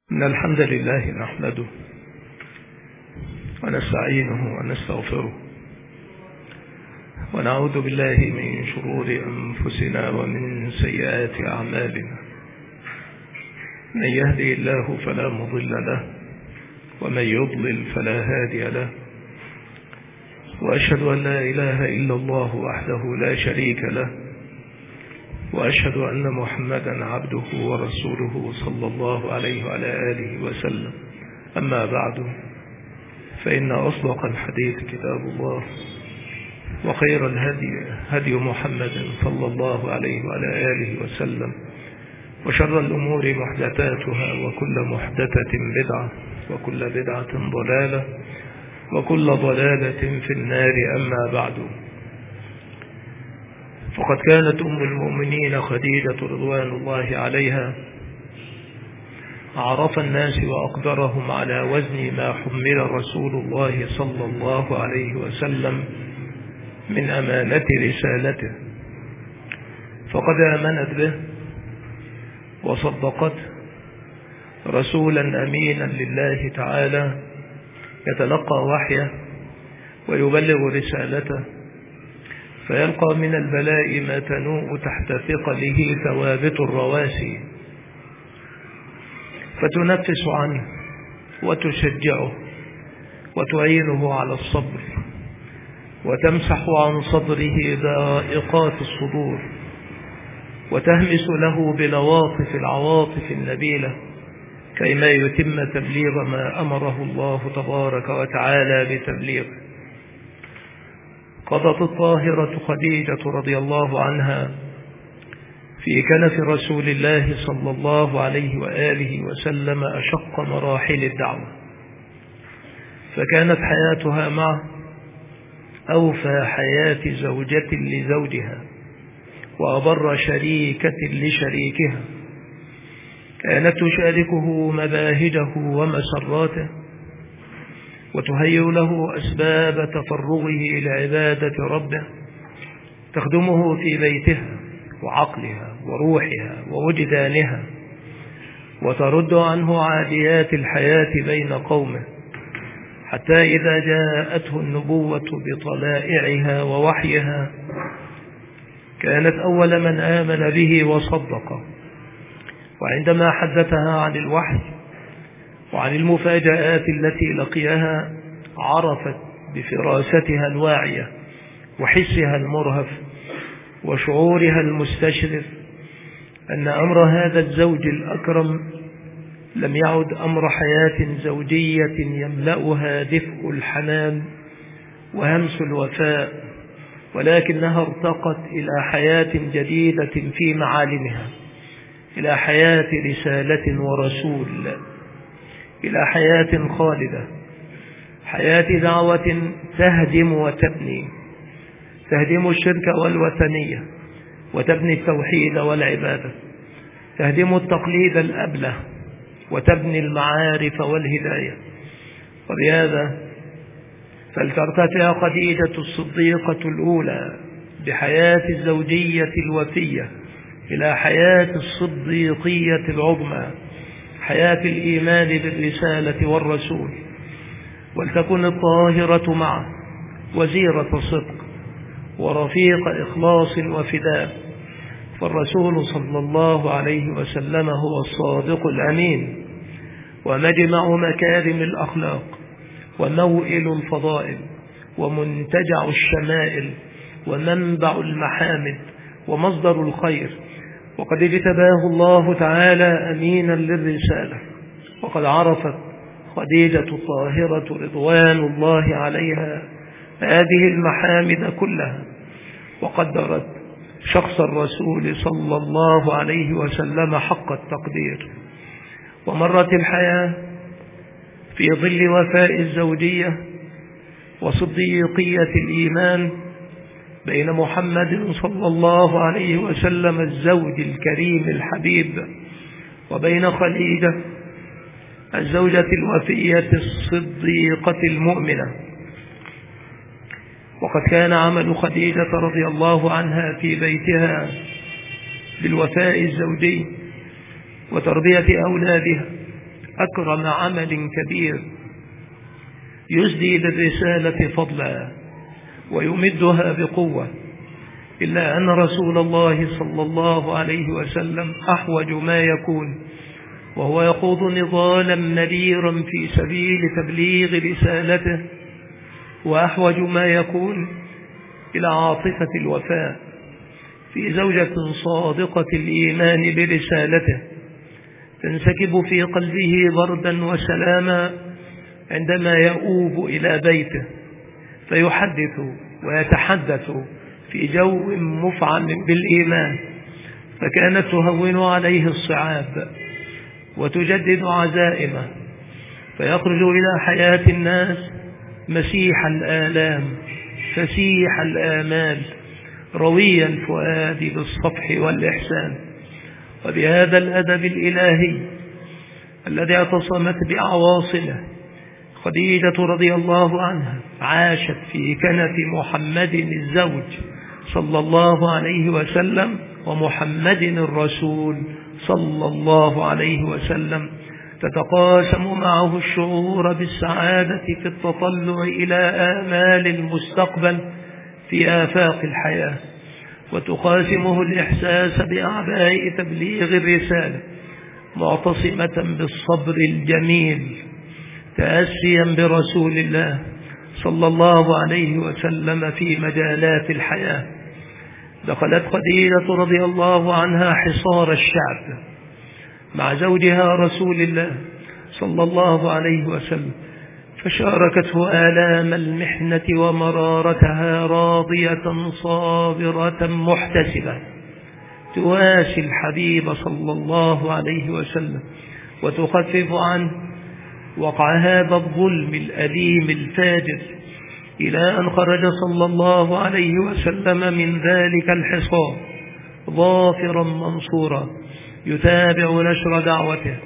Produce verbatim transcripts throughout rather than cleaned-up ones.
إن الحمد لله نحمده ونستعينه ونستغفره ونعوذ بالله من شرور أنفسنا ومن سيئات أعمالنا. من يهدي الله فلا مضل له ومن يضلل فلا هادي له، وأشهد أن لا إله إلا الله وحده لا شريك له، وأشهد أن محمدا عبده ورسوله صلى الله عليه وعلى آله وسلم. أما بعد، فإن أصدق الحديث كتاب الله، وخير الهدي هدي محمد صلى الله عليه وعلى آله وسلم، وشر الأمور محدثاتها، وكل محدثة بدعة، وكل بدعة ضلالة، وكل ضلالة في النار. أما بعد، فقد كانت أم المؤمنين خديجة رضوان الله عليها أعرف الناس وأقدرهم على وزن ما حمل رسول الله صلى الله عليه وسلم من أمانة رسالته، فقد آمنت به وصدقته رسولا أمينا لله تعالى، يتلقى وحيه ويبلغ رسالته، فيلقى من البلاء ما تنوء تحت ثقله ثوابت الرواسي، فتنفس عنه وتشجعه وتعينه على الصبر، وتمسح عن صدره ضائقات الصدور، وتهمس له بلواطف العواطف النبيلة كيما يتم تبليغ ما أمره الله تبارك وتعالى بتبليغه. قضت الطاهرة خديجة رضي الله عنها في كنف رسول الله صلى الله عليه وآله وسلم أشق مراحل الدعوة، فكانت حياتها معه أوفى حياة زوجة لزوجها، وأبر شريكة لشريكها. كانت تشاركه مباهجه ومسراته، وتهيئ له أسباب تفرغه لعبادة ربه، تخدمه في بيتها وعقلها وروحها ووجدانها، وترد عنه عاديات الحياة بين قومه، حتى إذا جاءته النبوة بطلائعها ووحيها كانت أول من آمن به وصدقه. وعندما حدثها عن الوحي وعن المفاجآت التي لقيها، عرفت بفراستها الواعية وحسها المرهف وشعورها المستشرف أن أمر هذا الزوج الأكرم لم يعد أمر حياة زوجية يملأها دفء الحنان وهمس الوفاء، ولكنها ارتقت إلى حياة جديدة في معالمها، إلى حياة رسالة ورسول، إلى حياة خالدة، حياة دعوة تهدم وتبني، تهدم الشرك والوثنية وتبني التوحيد والعبادة، تهدم التقليد الأبله وتبني المعارف والهداية. وبهذا فلترتفع خديجة الصديقة الأولى بحياة الزوجية الوفية إلى حياة الصديقية العظمى، حياة الإيمان بالرسالة والرسول، ولتكن الطاهرة معه وزيرة صدق ورفيق إخلاص وفداء، فالرسول صلى الله عليه وسلم هو الصادق الأمين، ومجمع مكارم الأخلاق، وموئل الفضائل، ومنتجع الشمائل، ومنبع المحامد، ومصدر الخير. وقد اجتباه الله تعالى أمينا للرسالة، وقد عرفت خديجة الطاهرة رضوان الله عليها هذه المحامد كلها، وقدرت شخص الرسول صلى الله عليه وسلم حق التقدير. ومرت الحياة في ظل وفاء الزوجية وصديقية الإيمان بين محمد صلى الله عليه وسلم الزوج الكريم الحبيب، وبين خديجة الزوجة الوفية الصديقة المؤمنة. وقد كان عمل خديجة رضي الله عنها في بيتها بالوفاء الزوجي وتربية أولادها أكرم عمل كبير يسدي للرسالة فضلا ويمدها بقوة، إلا أن رسول الله صلى الله عليه وسلم أحوج ما يكون وهو يخوض نضالا مريرا في سبيل تبليغ رسالته، وأحوج ما يكون إلى عاطفة الوفاء في زوجة صادقة الإيمان برسالته تنسكب في قلبه بردا وسلاما عندما يؤوب إلى بيته فيحدث ويتحدث في جو مفعم بالإيمان، فكانت تهون عليه الصعاب وتجدد عزائمه، فيخرج إلى حياة الناس مسيح الآلام فسيح الآمال روي الفؤاد بالصفح والإحسان. وبهذا الأدب الإلهي الذي اعتصمت بأعواصمه خديجة رضي الله عنها عاشت في كنف محمد الزوج صلى الله عليه وسلم ومحمد الرسول صلى الله عليه وسلم، تتقاسم معه الشعور بالسعادة في التطلع إلى آمال المستقبل في آفاق الحياة، وتقاسمه الإحساس بأعباء تبليغ الرسالة، معتصمة بالصبر الجميل تأسيا برسول الله صلى الله عليه وسلم في مجالات الحياة. دخلت خديجة رضي الله عنها حصار الشعب مع زوجها رسول الله صلى الله عليه وسلم، فشاركته آلام المحنة ومرارتها راضية صابرة محتسبة، تواسي الحبيب صلى الله عليه وسلم وتخفف عنه وقع هذا الظلم الأليم الفاجر، إلى أن خرج صلى الله عليه وسلم من ذلك الحصار ظافرا منصورا يتابع نشر دعوته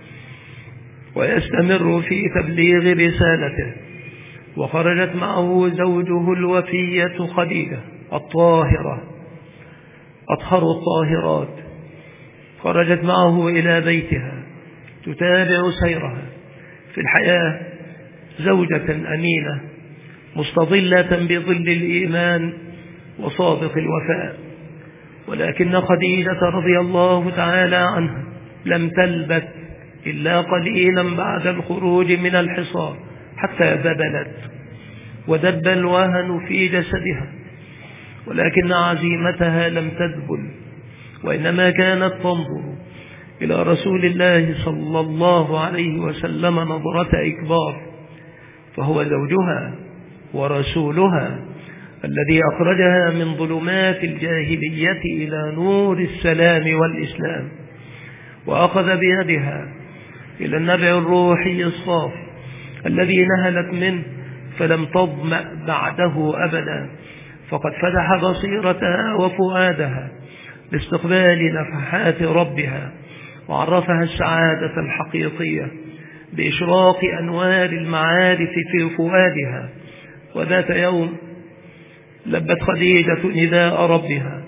ويستمر في تبليغ رسالته. وخرجت معه زوجه الوفية خديجة الطاهرة أطهر الطاهرات، خرجت معه إلى بيتها تتابع سيرها في الحياة، زوجة أمينة مستظلة بظل الإيمان وصادق الوفاء. ولكن خديجة رضي الله تعالى عنها لم تلبث إلا قليلا بعد الخروج من الحصار حتى ذبلت ودب الوهن في جسدها، ولكن عزيمتها لم تذبل، وإنما كانت تنظر إلى رسول الله صلى الله عليه وسلم نظرة إكبار، فهو زوجها ورسولها الذي أخرجها من ظلمات الجاهلية إلى نور السلام والإسلام، وأخذ بيدها إلى النبع الروحي الصافي الذي نهلت منه فلم تظمأ بعده أبدا، فقد فتح بصيرتها وفؤادها لاستقبال نفحات ربها، وعرفها السعادة الحقيقية بإشراق أنوار المعارف في فؤادها. وذات يوم لبت خديجة نداء ربها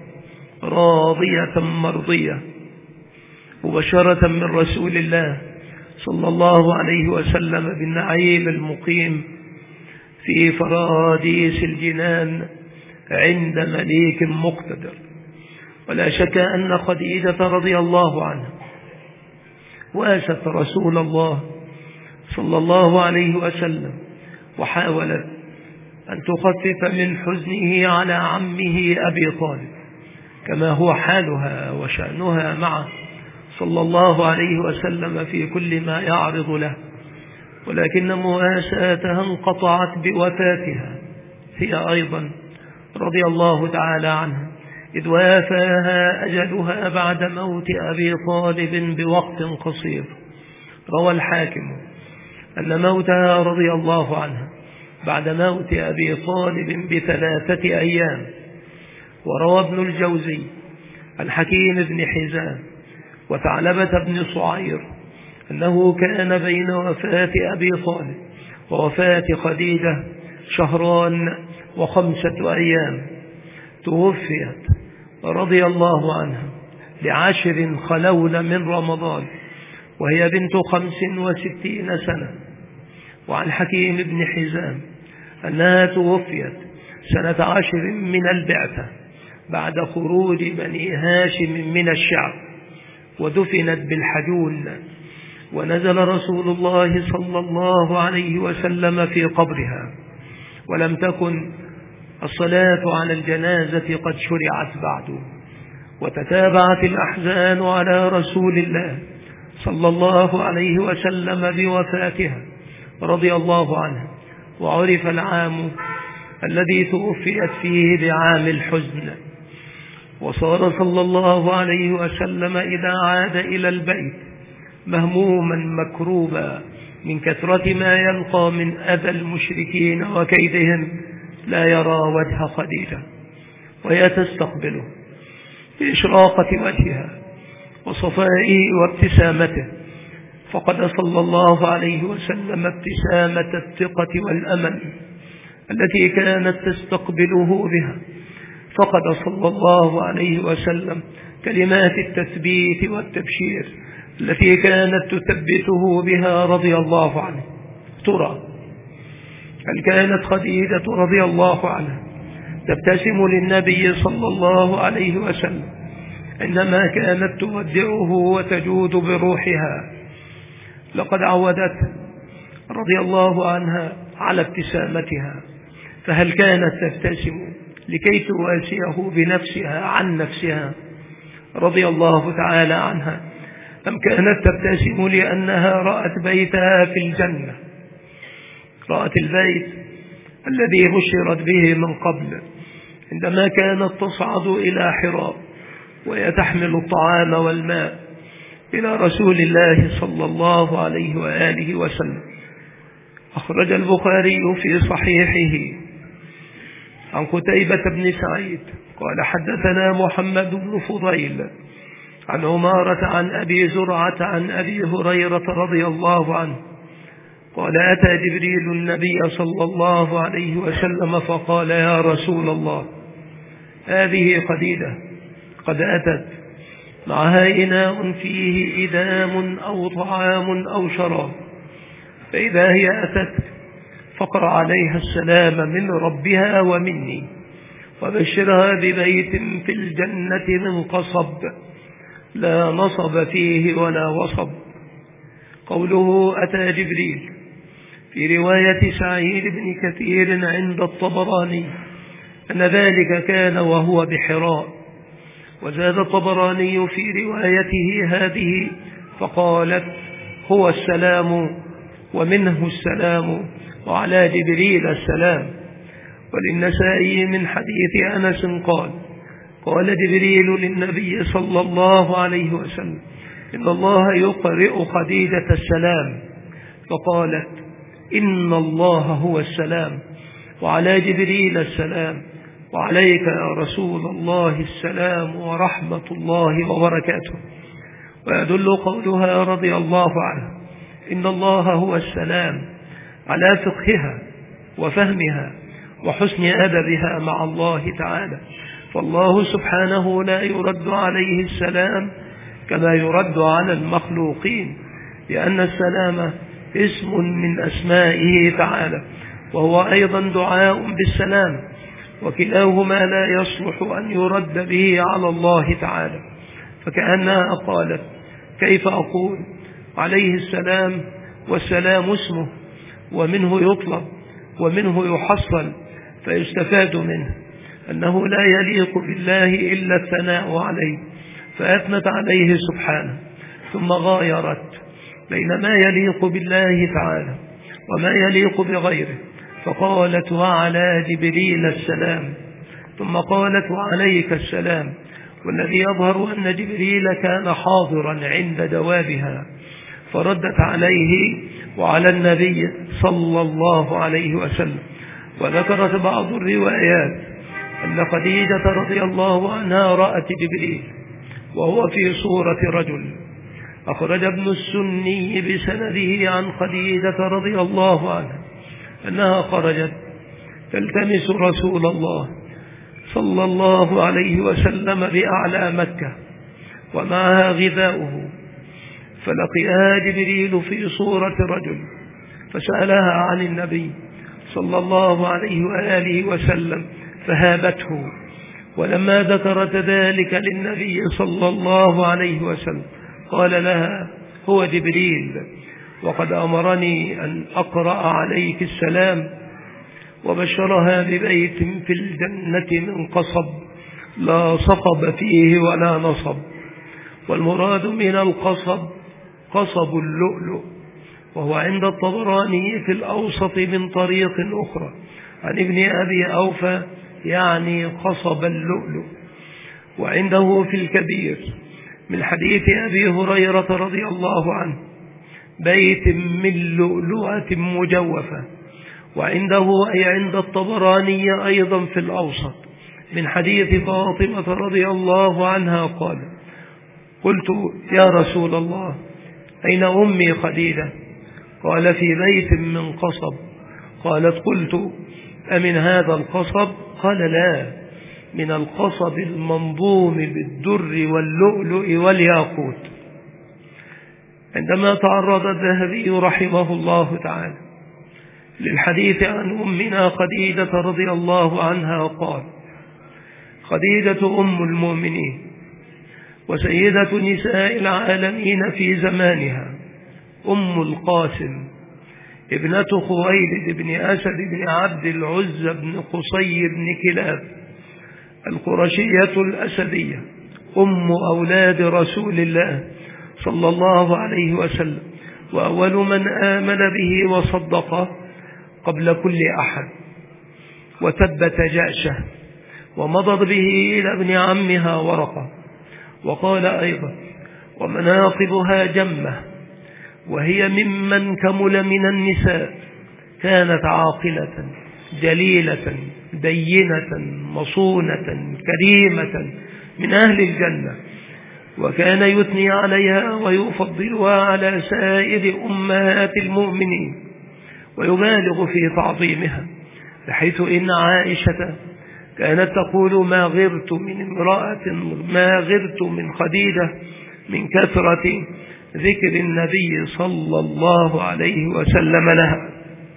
راضية مرضية مبشرة من رسول الله صلى الله عليه وسلم بالنعيم المقيم في فراديس الجنان عند مليك مقتدر. ولا شك أن خديجة رضي الله عنها واست رسول الله صلى الله عليه وسلم وحاولت أن تخفف من حزنه على عمه أبي طالب، كما هو حالها وشأنها معه صلى الله عليه وسلم في كل ما يعرض له، ولكن مواساتها انقطعت بوفاتها هي أيضا رضي الله تعالى عنها، إذ وافاها أجلها بعد موت أبي طالب بوقت قصير. روى الحاكم أن موتها رضي الله عنها بعد موت أبي طالب بثلاثة أيام. وروى ابن الجوزي عن حكيم بن حزام وثعلبة بن صعير أنه كان بين وفاة أبي طالب ووفاة خديجة شهران وخمسة أيام، توفيت رضي الله عنها لعشر خلون من رمضان، وهي بنت خمس وستين سنة. وعن حكيم بن حزام أنها توفيت سنة عشر من البعثة بعد خروج بني هاشم من الشعب، ودفنت بالحجون، ونزل رسول الله صلى الله عليه وسلم في قبرها، ولم تكن الصلاة على الجنازة قد شرعت بعد. وتتابعت الأحزان على رسول الله صلى الله عليه وسلم بوفاتها رضي الله عنه، وعرف العام الذي توفيت فيه بعام الحزن. وصار صلى الله عليه وسلم إذا عاد إلى البيت مهموما مكروبا من كثرة ما يلقى من أذى المشركين وكيدهم، لا يرى وجه خديجة وهي تستقبله بإشراقة وجهها وصفائه وابتسامته، فقد صلى الله عليه وسلم ابتسامة الثقة والأمل التي كانت تستقبله بها، فقد صلى الله عليه وسلم كلمات التثبيت والتبشير التي كانت تثبته بها رضي الله عنه. ترى هل كانت خديجة رضي الله عنها تبتسم للنبي صلى الله عليه وسلم عندما كانت تودعه وتجود بروحها؟ لقد عودته رضي الله عنها على ابتسامتها، فهل كانت تبتسم لكي تواسيه بنفسها عن نفسها رضي الله تعالى عنها، أم كانت تبتسم لأنها رأت بيتها في الجنة، رأت البيت الذي بشرت به من قبل عندما كانت تصعد إلى حراء وهي تحمل الطعام والماء إلى رسول الله صلى الله عليه وآله وسلم؟ أخرج البخاري في صحيحه عن قتيبة بن سعيد قال حدثنا محمد بن فضيل عن عمارة عن أبي زرعة عن أبي هريرة رضي الله عنه قال أتى جبريل النبي صلى الله عليه وسلم فقال يا رسول الله هذه خديجة قد أتت معها إناء فيه إدام أو طعام أو شراب، فإذا هي أتت فقرأ عليها السلام من ربها ومني، وبشرها ببيت في الجنة من قصب لا نصب فيه ولا وصب. قوله أتى جبريل في رواية سعيد بن كثير عند الطبراني أن ذلك كان وهو بحراء، وزاد الطبراني في روايته هذه فقالت هو السلام ومنه السلام وعلى جبريل السلام. وللنسائي من حديث أنس قال قال جبريل للنبي صلى الله عليه وسلم إن الله يقرئ خديجة السلام، فقالت إن الله هو السلام وعلى جبريل السلام وعليك يا رسول الله السلام ورحمة الله وبركاته. ويدل قولها رضي الله عنه إن الله هو السلام على فقهها وفهمها وحسن أدبها مع الله تعالى، فالله سبحانه لا يرد عليه السلام كما يرد على المخلوقين، لأن السلام اسم من أسمائه تعالى، وهو أيضا دعاء بالسلام، وكلاهما لا يصلح أن يرد به على الله تعالى. فكأنها قالت كيف أقول عليه السلام والسلام اسمه ومنه يطلب ومنه يحصل، فيستفاد منه أنه لا يليق بالله إلا الثناء عليه، فأثنت عليه سبحانه، ثم غايرت بين ما يليق بالله تعالى وما يليق بغيره، فقالت وعلى جبريل السلام، ثم قالت وعليك السلام، والذي يظهر أن جبريل كان حاضرا عند جوابها، فردت عليه وعلى النبي صلى الله عليه وسلم. وذكرت بعض الروايات أن خديجة رضي الله عنها رأت جبريل وهو في صورة رجل. أخرج ابن السني بسنده عن خديجة رضي الله عنها أنها خرجت تلتمس رسول الله صلى الله عليه وسلم بأعلى مكة ومعها غذاؤه، فلقيها جبريل في صورة رجل فسألها عن النبي صلى الله عليه وآله وسلم فهابته، ولما ذكرت ذلك للنبي صلى الله عليه وسلم قال لها هو جبريل وقد أمرني أن أقرأ عليك السلام، وبشرها ببيت في الجنة من قصب لا صخب فيه ولا نصب. والمراد من القصب قصب اللؤلؤ، وهو عند الطبراني في الأوسط من طريق أخرى عن ابن أبي أوفى يعني قصب اللؤلؤ، وعنده في الكبير من حديث أبي هريرة رضي الله عنه بيت من لؤلؤة مجوفة، وعنده أي عند الطبراني أيضا في الأوسط من حديث فاطمة رضي الله عنها قال قلت يا رسول الله أين أمي خديجة؟ قال في بيت من قصب. قالت قلت أمن هذا القصب؟ قال لا، من القصب المنظوم بالدر واللؤلؤ والياقوت. عندما تعرض الذهبي رحمه الله تعالى للحديث عن أمنا خديجة رضي الله عنها قال خديجة أم المؤمنين وسيدة نساء العالمين في زمانها، أم القاسم ابنة خويلد بن أسد بن عبد العزى بن قصي بن كلاب القرشية الأسدية، أم أولاد رسول الله صلى الله عليه وسلم، وأول من آمن به وصدقه قبل كل أحد، وثبت جأشه ومضت به إلى ابن عمها ورقة. وقال أيضا ومناقبها جمة، وهي ممن كمل من النساء، كانت عاقلة جليلة دينة مصونة كريمة من أهل الجنة، وكان يثني عليها ويفضلها على سائر أمهات المؤمنين ويبالغ في تعظيمها، بحيث إن عائشة كانت تقول ما غرت من امرأة ما غرت من خديجة من كثرة ذكر النبي صلى الله عليه وسلم لها.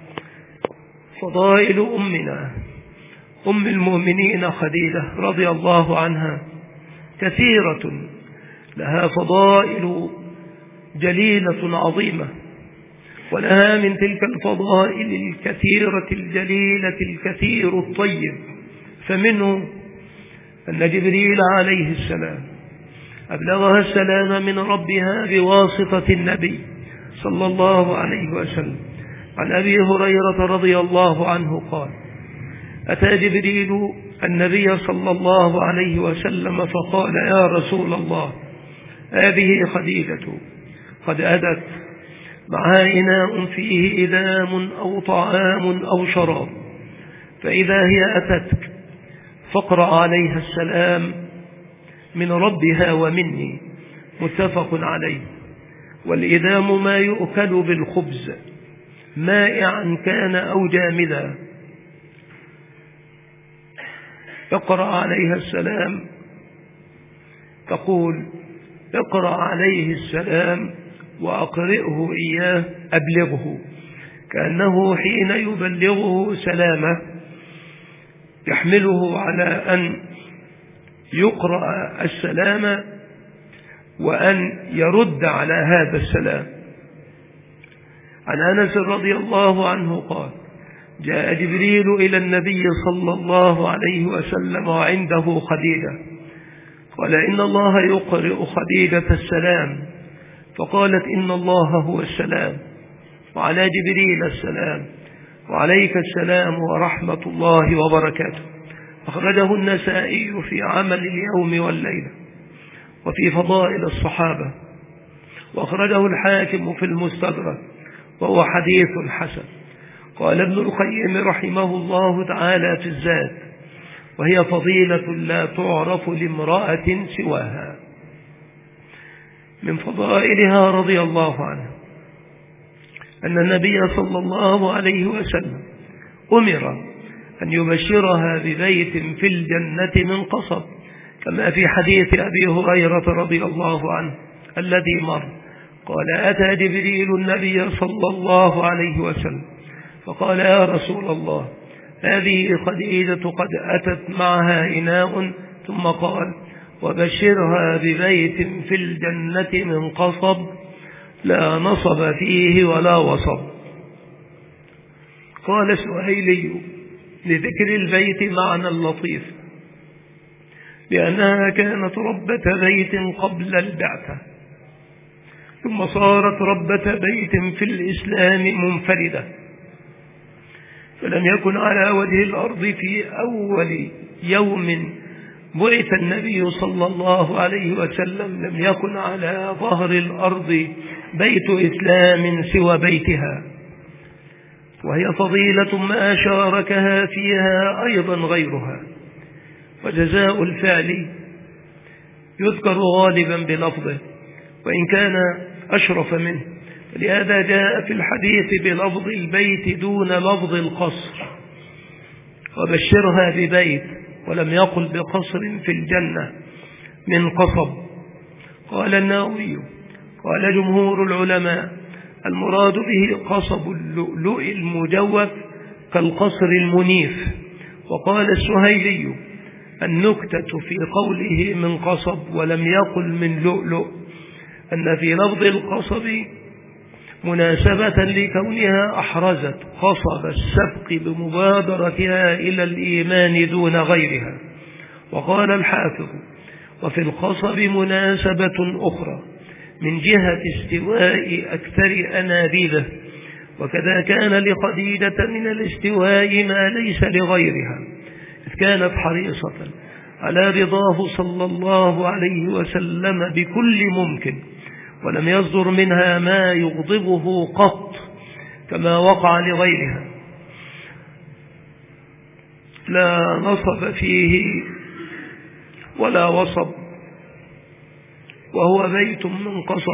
فضائل أمنا أم المؤمنين خديجة رضي الله عنها كثيرة، لها فضائل جليلة عظيمة، ولها من تلك الفضائل الكثيرة الجليلة الكثير الطيب. فمنه أن جبريل عليه السلام أبلغها السلام من ربها بواسطة النبي صلى الله عليه وسلم. عن أبي هريرة رضي الله عنه قال أتى جبريل النبي صلى الله عليه وسلم فقال يا رسول الله هذه خديجة قد أتت معها إناء فيه إدام أو طعام أو شراب، فإذا هي أتتك فاقرأ عليها السلام من ربها ومني، متفق عليه. والإدام ما يؤكل بالخبز مائعا كان أو جامدا. اقرأ عليها السلام تقول اقرأ عليه السلام وأقرئه إياه أبلغه، كأنه حين يبلغه سلامه يحمله على أن يقرأ السلام وأن يرد على هذا السلام. عن أنس رضي الله عنه قال جاء جبريل إلى النبي صلى الله عليه وسلم وعنده خديجة، قال إن الله يقرئ خديجة السلام، فقالت إن الله هو السلام وعلى جبريل السلام وعليك السلام ورحمة الله وبركاته. أخرجه النسائي في عمل اليوم والليلة وفي فضائل الصحابة، وأخرجه الحاكم في المستدرك وهو حديث حسن. قال ابن القيم رحمه الله تعالى في الزاد وهي فضيلة لا تعرف لامرأة سواها. من فضائلها رضي الله عنها أن النبي صلى الله عليه وسلم أمر أن يبشرها ببيت في الجنة من قصب، كما في حديث أبي هريرة رضي الله عنه الذي مر. قال: أتى جبريل النبي صلى الله عليه وسلم فقال: يا رسول الله، هذه خديجة قد أتت معها إناء، ثم قال: وبشرها ببيت في الجنة من قصب لا نصب فيه ولا وصب. قال السهيلي: لذكر البيت معنى لطيف، لأنها كانت ربة بيت قبل البعثة، ثم صارت ربة بيت في الإسلام منفردة، فلم يكن على وجه الأرض في أول يوم بعث النبي صلى الله عليه وسلم لم يكن على ظهر الأرض بيت إسلام سوى بيتها، وهي فضيلة ما شاركها فيها أيضا غيرها، وجزاء الفعل يذكر غالبا بلفظه وإن كان أشرف منه، لهذا جاء في الحديث بلفظ البيت دون لفظ القصر، وبشرها ببيت، ولم يقل بقصر في الجنة من قصب. قال النووي: قال جمهور العلماء: المراد به قصب اللؤلؤ المجوف كالقصر المنيف. وقال السهيلي: النكتة في قوله من قصب ولم يقل من لؤلؤ أن في لفظ القصب مناسبة لكونها أحرزت قصب السبق بمبادرتها إلى الإيمان دون غيرها. وقال الحافظ: وفي القصب مناسبة أخرى من جهة استواء أكثر أنابيبه، وكذا كان لخديجة من الاستواء ما ليس لغيرها، إذ كانت حريصة على رضاه صلى الله عليه وسلم بكل ممكن، ولم يصدر منها ما يغضبه قط كما وقع لغيرها. لا نصب فيه ولا وصب، وهو بيت من قصب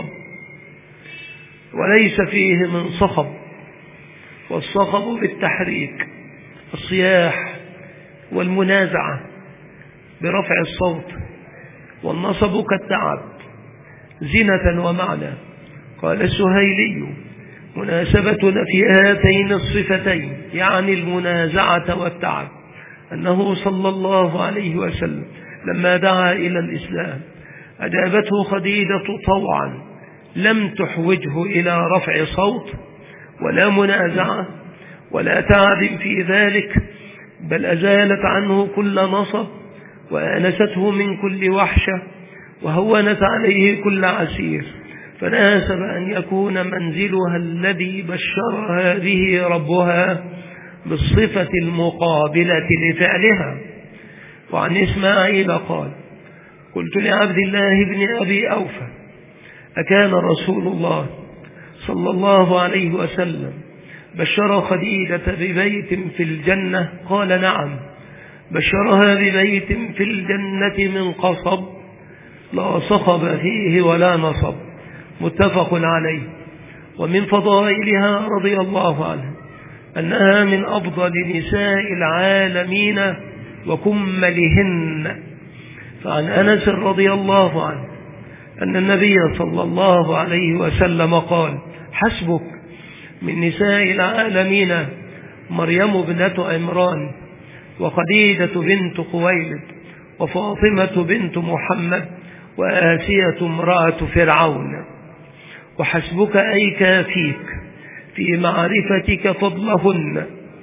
وليس فيه من صخب، والصخب بالتحريك، الصياح والمنازعة برفع الصوت، والنصب كالتعب زنة ومعنى. قال السهيلي: مناسبتنا في هاتين الصفتين يعني المنازعة والتعب أنه صلى الله عليه وسلم لما دعا إلى الإسلام أجابته خديجة طوعا، لم تحوجه إلى رفع صوت ولا منازعة ولا تعب في ذلك، بل أزالت عنه كل نصب وآنسته من كل وحشة وهونت عليه كل عسير، فناسب أن يكون منزلها الذي بشرها به ربها بالصفة المقابلة لفعلها. وعن إسماعيل قال: قلت لعبد الله بن أبي أوفى: أكان رسول الله صلى الله عليه وسلم بشر خديجة ببيت في الجنة؟ قال: نعم، بشرها ببيت في الجنة من قصب لا صخب فيه ولا نصب، متفق عليه. ومن فضائلها رضي الله عنها أنها من أفضل نساء العالمين وكملهن. فعن أنس رضي الله عنه أن النبي صلى الله عليه وسلم قال: حسبك من نساء العالمين مريم ابنة عمران، وخديجة بنت خويلد، وفاطمة بنت محمد، وآسية امرأة فرعون. وحسبك أي كافيك في معرفتك فضلهن.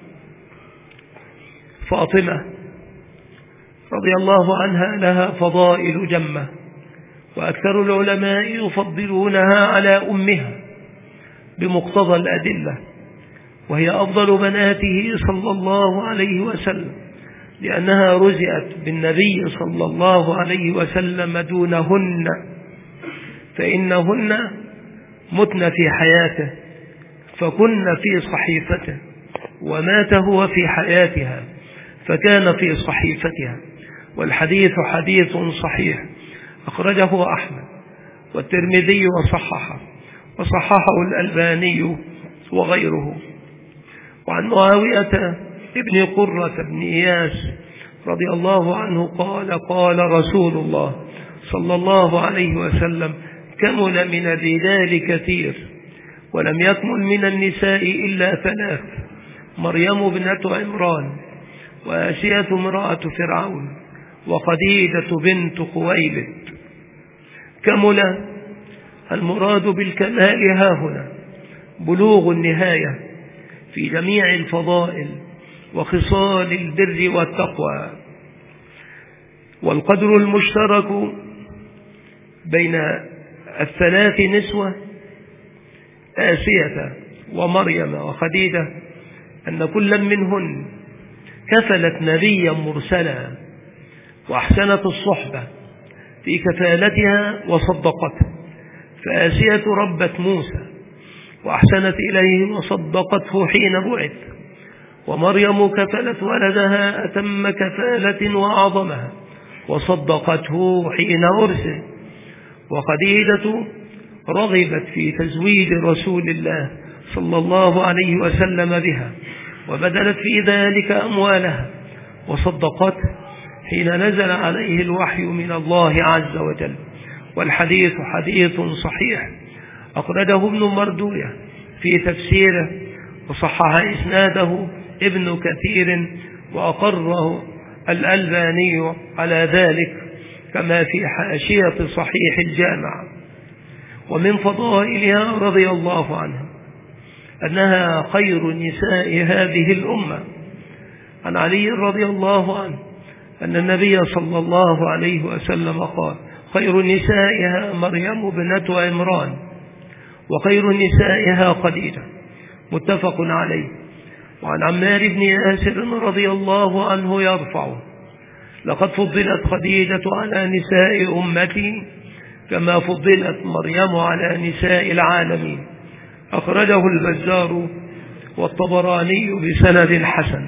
فاطمة رضي الله عنها لها فضائل جمة، وأكثر العلماء يفضلونها على أمها بمقتضى الأدلة، وهي أفضل بناته صلى الله عليه وسلم، لأنها رزئت بالنبي صلى الله عليه وسلم دونهن، فإنهن متن في حياته فكن في صحيفته، ومات هو في حياتها فكان في صحيفتها. والحديث حديث صحيح أخرجه أحمد والترمذي وصححه وصححه الألباني وغيره. وعن معاوية ابن قرة بن إياس رضي الله عنه قال: قال رسول الله صلى الله عليه وسلم: كمل من الرجال كثير، ولم يكمل من النساء إلا ثلاث: مريم ابنة عمران، وآسية امرأة فرعون، وخديجة بنت خويلد. كمل المراد بالكمال هاهنا بلوغ النهاية في جميع الفضائل وخصال البر والتقوى. والقدر المشترك بين الثلاث نسوة آسية ومريم وخديجة أن كل منهن كفلت نبيا مرسلا وأحسنت الصحبة في كفالتها وصدقته، فآسية ربت موسى وأحسنت إليه وصدقته حين بعث، ومريم كفلت ولدها أتم كفالة وأعظمها وصدقته حين أرسل، وخديجة رغبت في تزويج رسول الله صلى الله عليه وسلم بها، وبذلت في ذلك أموالها وصدقته حين نزل عليه الوحي من الله عز وجل. والحديث حديث صحيح أخرجه ابن مردوية في تفسيره، وصحح إسناده ابن كثير، وأقره الألباني على ذلك كما في حاشية صحيح الجامع. ومن فضائلها رضي الله عنها أنها خير نساء هذه الأمة. عن علي رضي الله عنه أن النبي صلى الله عليه وسلم قال: خير نسائها مريم ابنة عمران، وخير نسائها خديجة. متفق عليه. وعن عمار بن ياسر رضي الله عنه يرفعه: لقد فضلت خديجة على نساء أمتي كما فضلت مريم على نساء العالمين. أخرجه البزار والطبراني بسند حسن.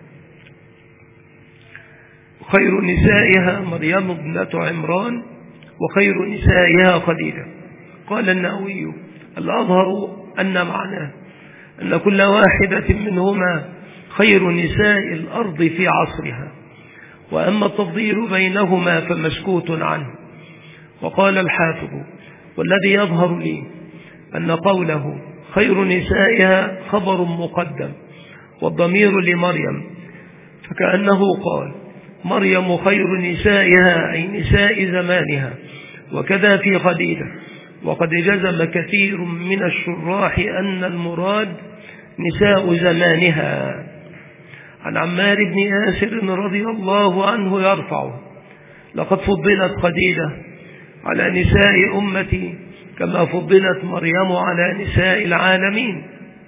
خير نسائها مريم ابنة عمران، وخير نسائها خديجة. قال النووي: الأظهر أن معناه أن كل واحدة منهما خير نساء الأرض في عصرها، وأما التفضيل بينهما فمسكوت عنه. وقال الحافظ: والذي يظهر لي أن قوله خير نسائها خبر مقدم والضمير لمريم، فكأنه قال: مريم خير نسائها أي نساء زمانها، وكذا في خديجة. وقد جزم كثير من الشراح أن المراد نساء زمانها. عن عمار بن ياسر رضي الله عنه يرفعه: لقد فضلت خديجة على نساء أمتي كما فضلت مريم على نساء العالمين.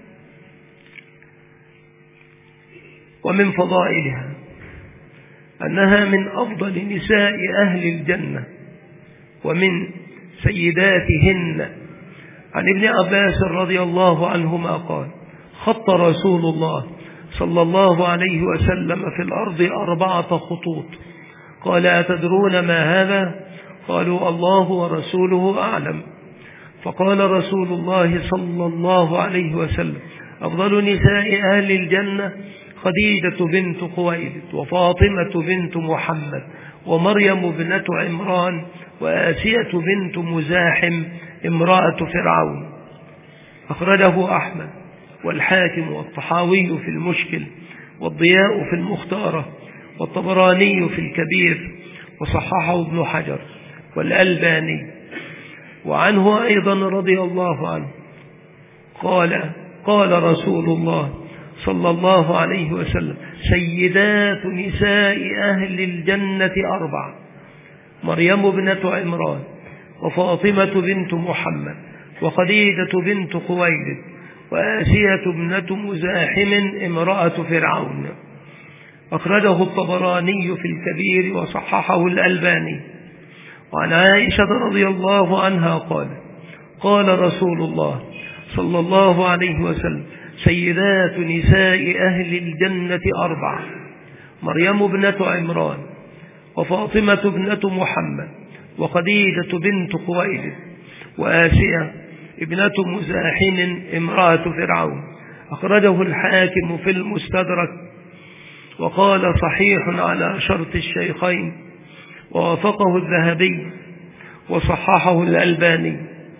ومن فضائلها أنها من أفضل نساء أهل الجنة ومن سيداتهن. عن ابن عباس رضي الله عنهما قال: خط رسول الله صلى الله عليه وسلم في الأرض أربعة خطوط. قال: أتدرون ما هذا؟ قالوا: الله ورسوله أعلم. فقال رسول الله صلى الله عليه وسلم: أفضل نساء أهل الجنة خديجة بنت خويلد، وفاطمة بنت محمد، ومريم ابنة عمران، وآسية بنت مزاحم امرأة فرعون. أخرجه أحمد والحاكم والطحاوي في المشكل، والضياء في المختارة، والطبراني في الكبير، وصححه ابن حجر والألباني. وعنه أيضا رضي الله عنه قال: قال رسول الله صلى الله عليه وسلم: سيدات نساء أهل الجنة أربع: مريم ابنة عمران، وفاطمة بنت محمد، وخديجة بنت خويلد، وآسية ابنة مزاحم امرأة فرعون. أخرجه الطبراني في الكبير وصححه الألباني. وعن عائشة رضي الله عنها قال: قال رسول الله صلى الله عليه وسلم: سيدات نساء أهل الجنة أربع: مريم ابنة عمران، وفاطمة ابنة محمد، وخديجة بنت خويلد، وآسية ابنة مزاحم امرأة فرعون. أخرجه الحاكم في المستدرك وقال: صحيح على شرط الشيخين، ووافقه الذهبي. وصححه الألباني.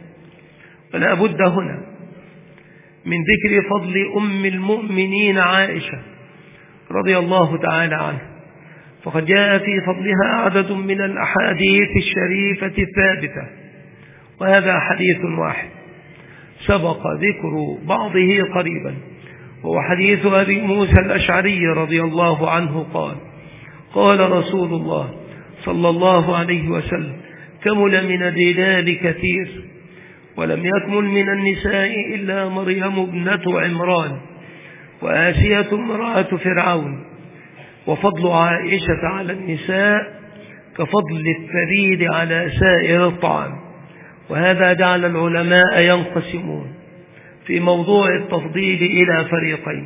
ولا بد هنا من ذكر فضل أم المؤمنين عائشة رضي الله تعالى عنها، فقد جاء في فضلها عدد من الأحاديث الشريفة الثابتة، وهذا حديث واحد سبق ذكر بعضه قريبا، وهو حديث أبي موسى الأشعري رضي الله عنه قال: قال رسول الله صلى الله عليه وسلم: كمل من الرجال كثير ولم يكمل من النساء إلا مريم ابنة عمران وآسية امرأة فرعون، وفضل عائشة على النساء كفضل الثريد على سائر الطعام. وهذا جعل العلماء ينقسمون في موضوع التفضيل إلى فريقين،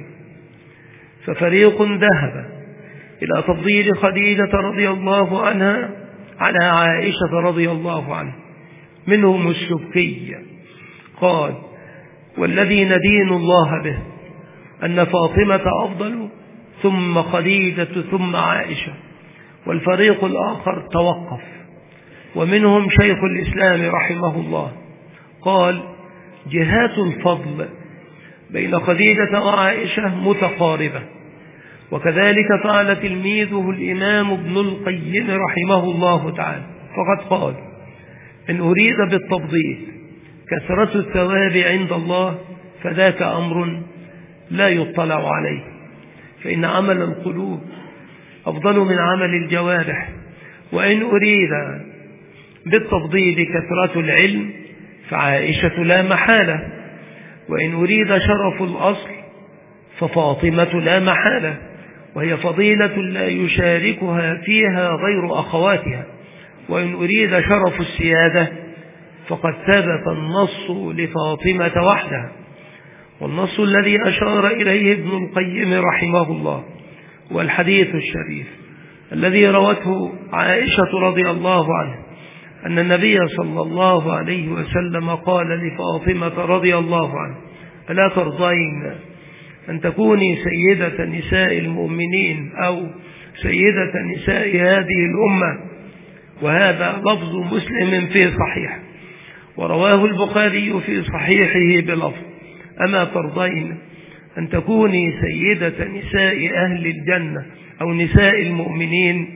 ففريق ذهب إلى تفضيل خديجة رضي الله عنها على عائشة رضي الله عنها، منهم السبكي قال: والذي ندين الله به أن فاطمة أفضل ثم خديجة ثم عائشة. والفريق الآخر توقف، ومنهم شيخ الإسلام رحمه الله قال: جهات الفضل بين خديجة وعائشة متقاربة. وكذلك فعل تلميذه الإمام ابن القيم رحمه الله تعالى، فقد قال: إن أريد بالتفضيل كثرة الثواب عند الله فذاك أمر لا يطلع عليه، فإن عمل القلوب أفضل من عمل الجوارح. وإن أريد بالتفضيل كثرة العلم فعائشة لا محالة، وإن أريد شرف الأصل ففاطمة لا محالة، وهي فضيلة لا يشاركها فيها غير أخواتها. وإن أريد شرف السيادة فقد ثبت النص لفاطمة وحدها، والنص الذي أشار إليه ابن القيم رحمه الله والحديث الشريف الذي روته عائشة رضي الله عنها أن النبي صلى الله عليه وسلم قال لفاطمة رضي الله عنها: ألا ترضين أن تكوني سيدة نساء المؤمنين أو سيدة نساء هذه الأمة؟ وهذا لفظ مسلم في صحيح، ورواه البخاري في صحيحه بلفظ: أما ترضين أن تكوني سيدة نساء أهل الجنة أو نساء المؤمنين؟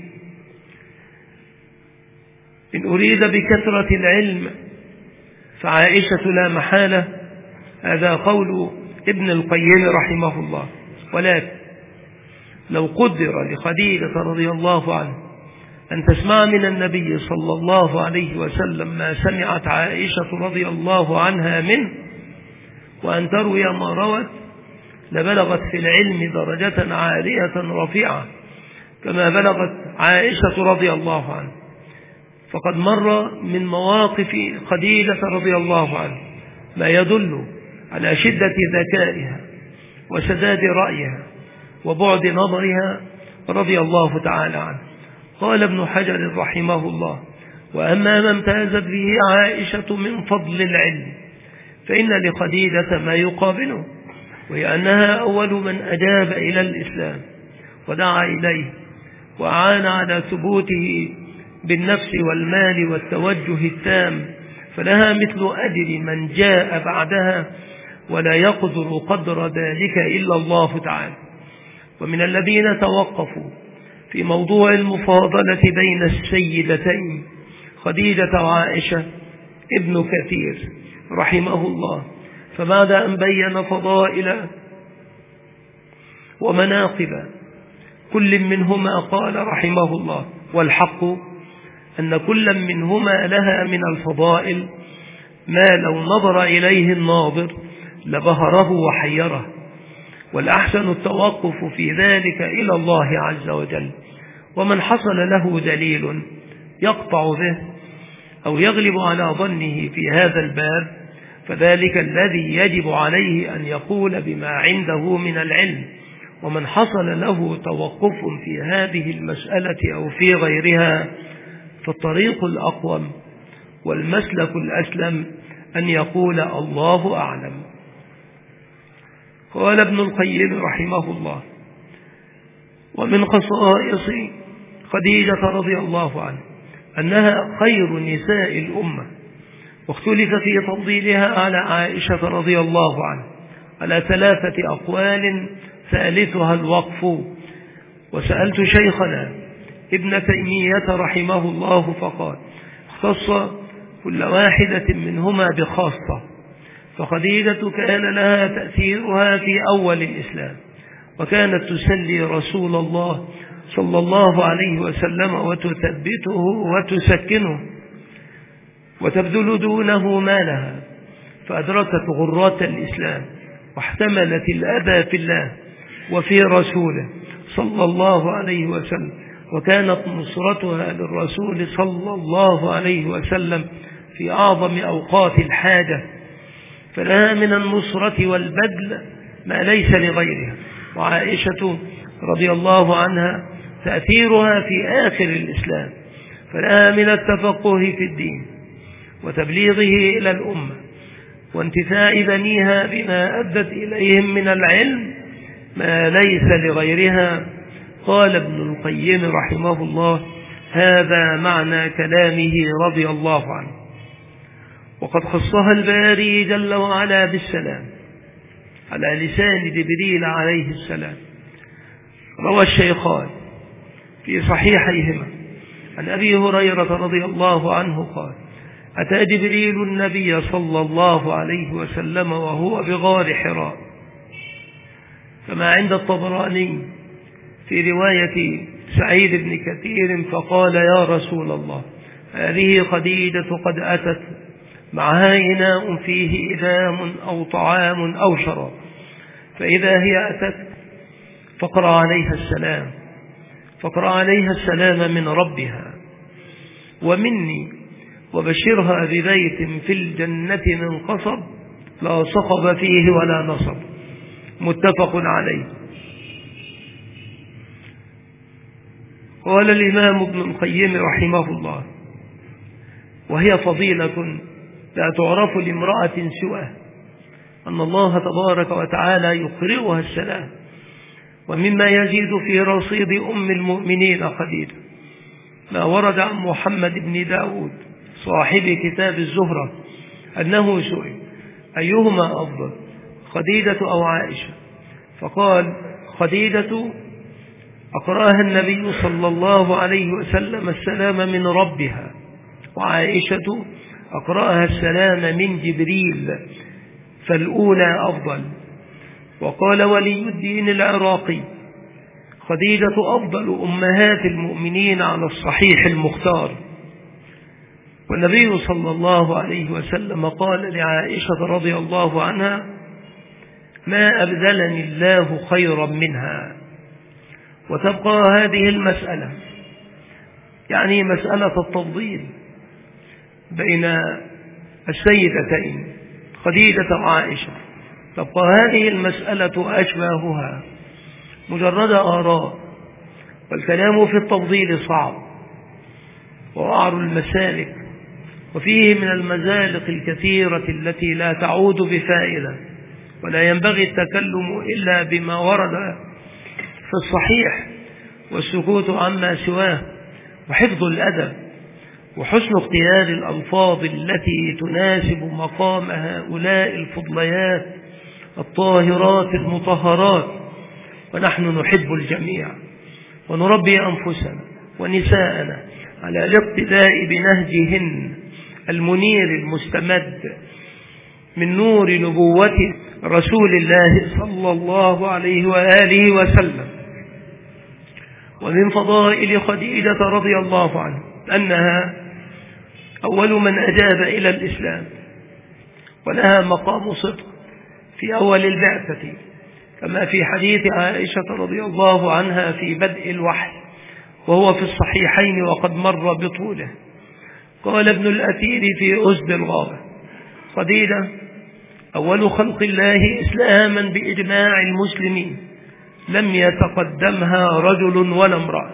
إن أريد بكثرة العلم فعائشة لا محالة، هذا قول ابن القيم رحمه الله. ولكن لو قدر لخديجة رضي الله عنه أن تسمع من النبي صلى الله عليه وسلم ما سمعت عائشة رضي الله عنها منه، وأن تروي ما روت، لبلغت في العلم درجة عالية رفيعة كما بلغت عائشة رضي الله عنها. فقد مر من مواقف خديجة رضي الله عنها ما يدل على شدة ذكائها وسداد رأيها وبعد نظرها رضي الله تعالى عنها. قال ابن حجر رحمه الله: وأما ما امتازت به عائشة من فضل العلم فإن لخديجة ما يقابله، وهي أنها أول من أجاب إلى الإسلام ودعا إليه وأعان على ثبوته بالنفس والمال والتوجه التام، فلها مثل أجر من جاء بعدها، ولا يقدر قدر ذلك إلا الله تعالى. ومن الذين توقفوا في موضوع المفاضلة بين السيدتين خديجة وعائشة ابن كثير رحمه الله، فبعد أن بين فضائل ومناقب كل منهما قال رحمه الله: والحق أن كل منهما لها من الفضائل ما لو نظر إليه الناظر لبهره وحيره، والأحسن التوقف في ذلك إلى الله عز وجل. ومن حصل له دليل يقطع به أو يغلب على ظنه في هذا الباب فذلك الذي يجب عليه أن يقول بما عنده من العلم. ومن حصل له توقف في هذه المسألة أو في غيرها فالطريق الأقوم والمسلك الأسلم أن يقول: الله أعلم. قال ابن القيم رحمه الله: ومن خصائص خديجة رضي الله عنها أنها خير نساء الأمة، واختلف في تفضيلها على عائشة رضي الله عنها على ثلاثة أقوال ثالثها الوقف. وسألت شيخنا ابن تيمية رحمه الله فقال اختص كل واحدة منهما بخاصة، فخديجة كان لها تأثيرها في أول الإسلام، وكانت تسلي رسول الله صلى الله عليه وسلم وتثبته وتسكنه وتبذل دونه مالها، فأدركت غرات الإسلام واحتملت الأذى في الله وفي رسوله صلى الله عليه وسلم، وكانت نصرتها للرسول صلى الله عليه وسلم في أعظم أوقات الحاجة، فلها من النصرة والبذل ما ليس لغيرها. وعائشة رضي الله عنها تأثيرها في آخر الإسلام، فلها من التفقه في الدين وتبليغه إلى الأمة وانتفاع بنيها بما أدت إليهم من العلم ما ليس لغيرها. قال ابن القيم رحمه الله هذا معنى كلامه رضي الله عنه. وقد خصها الباري جل وعلا بالسلام على لسان جبريل عليه السلام. روى الشيخان في صحيحيهما عن أبي هريرة رضي الله عنه قال أتى جبريل النبي صلى الله عليه وسلم وهو بغار حراء، كما عند الطبراني في رواية سعيد بن كثير، فقال يا رسول الله هذه خديجة قد أتت معها إناء فيه إدام أو طعام أو شراب، فإذا هي أتت فاقرأ عليها السلام فاقرأ عليها السلام من ربها ومني، وبشرها ببيت في الجنة من قصب لا صخب فيه ولا نصب، متفق عليه. قال الإمام ابن القيم رحمه الله وهي فضيلة لا تعرف لامرأة سواه، أن الله تبارك وتعالى يقرئها السلام. ومما يزيد في رصيد أم المؤمنين خديجة ما ورد عن محمد بن داود صاحب كتاب الزهرة أنه سئل أيهما أفضل خديجة أو عائشة، فقال خديجة أقرأها النبي صلى الله عليه وسلم السلام من ربها، وعائشة أقرأها السلام من جبريل، فالأولى أفضل. وقال ولي الدين العراقي خديجة أفضل أمهات المؤمنين على الصحيح المختار. والنبي صلى الله عليه وسلم قال لعائشة رضي الله عنها ما أبدلني الله خيرا منها. وتبقى هذه المسألة يعني مسألة التفضيل بين السيدتين خديجة وعائشة، تبقى هذه المسألة أشباهها مجرد آراء، والكلام في التفضيل صعب ووعر المسالك، وفيه من المزالق الكثيرة التي لا تعود بفائدة، ولا ينبغي التكلم إلا بما ورد في الصحيح والسكوت عما سواه، وحفظ الأدب وحسن اختيار الألفاظ التي تناسب مقام هؤلاء الفضليات الطاهرات المطهرات. ونحن نحب الجميع ونربي أنفسنا ونساءنا على الاقتداء بنهجهن المنير المستمد من نور نبوة رسول الله صلى الله عليه وآله وسلم. ومن فضائل خديجة رضي الله عنها أنها أول من أجاب إلى الإسلام، ولها مقام صدق في أول البعثة، كما في حديث عائشة رضي الله عنها في بدء الوحي وهو في الصحيحين وقد مر بطوله. قال ابن الأثير في أسد الغابة خديجة أول خلق الله إسلاما بإجماع المسلمين، لم يتقدمها رجل ولا امرأة.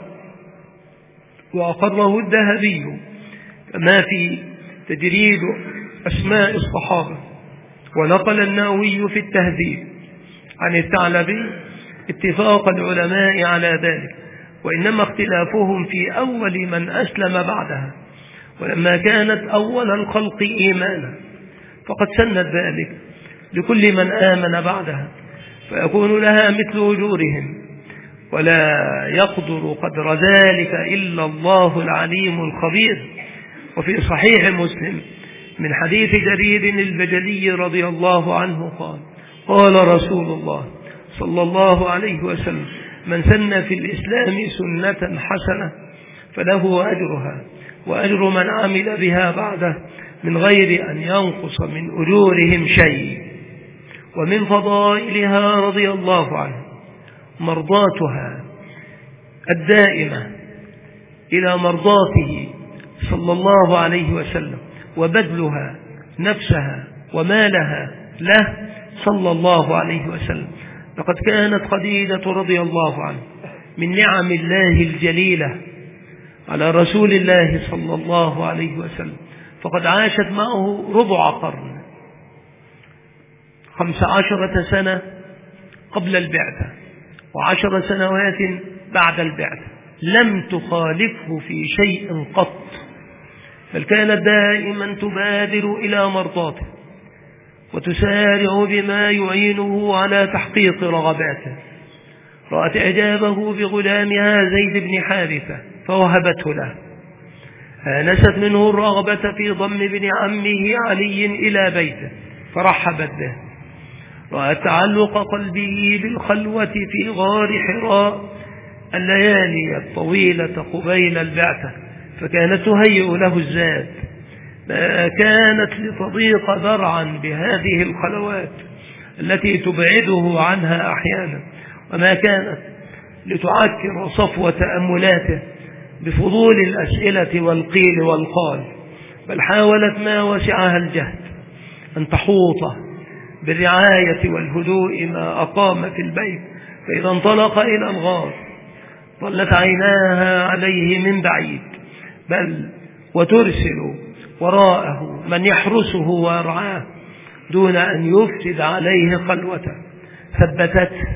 وأقره الذهبي كما في تجريد أسماء الصحابة. ونقل النووي في التهذيب عن الثعلبي اتفاق العلماء على ذلك، وإنما اختلافهم في أول من أسلم بعدها، ولما كانت أول الخلق إيمانا فقد سنت ذلك لكل من آمن بعدها، فيكون لها مثل أجورهم، ولا يقدر قدر ذلك إلا الله العليم الخبير. وفي صحيح مسلم من حديث جرير البجلي رضي الله عنه قال: قال رسول الله صلى الله عليه وسلم: من سن في الإسلام سنة حسنة فله أجرها وأجر من عمل بها بعده من غير أن ينقص من أجورهم شيء. ومن فضائلها رضي الله عنه مرضاتها الدائمة إلى مرضاته صلى الله عليه وسلم، وبذلها نفسها ومالها له صلى الله عليه وسلم. لقد كانت خديجة رضي الله عنه من نعم الله الجليلة على رسول الله صلى الله عليه وسلم، فقد عاشت معه ربع قرن، خمس عشرة سنة قبل البعثة وعشر سنوات بعد البعثة، لم تخالفه في شيء قط، بل كانت دائما تبادر إلى مرضاته وتسارع بما يعينه على تحقيق رغباته. رأت إعجابه بغلامها زيد بن حارثة فوهبته له، آنست منه الرغبة في ضم ابن عمه علي إلى بيته فرحبت به. رأت تعلق قلبه بالخلوة في غار حراء الليالي الطويلة قبيل البعثة، فكانت تهيئ له الزاد، ما كانت لتضيق ذرعا بهذه الخلوات التي تبعده عنها أحيانا، وما كانت لتعكر صفوة تأملاته بفضول الأسئلة والقيل والقال، بل حاولت ما وسعها الجهد أن تحوطه بالرعاية والهدوء ما أقام في البيت. فإذا انطلق إلى الغار ظلت عيناها عليه من بعيد، بل وترسل وراءه من يحرسه ويرعاه دون أن يفسد عليه خلوته. ثبتته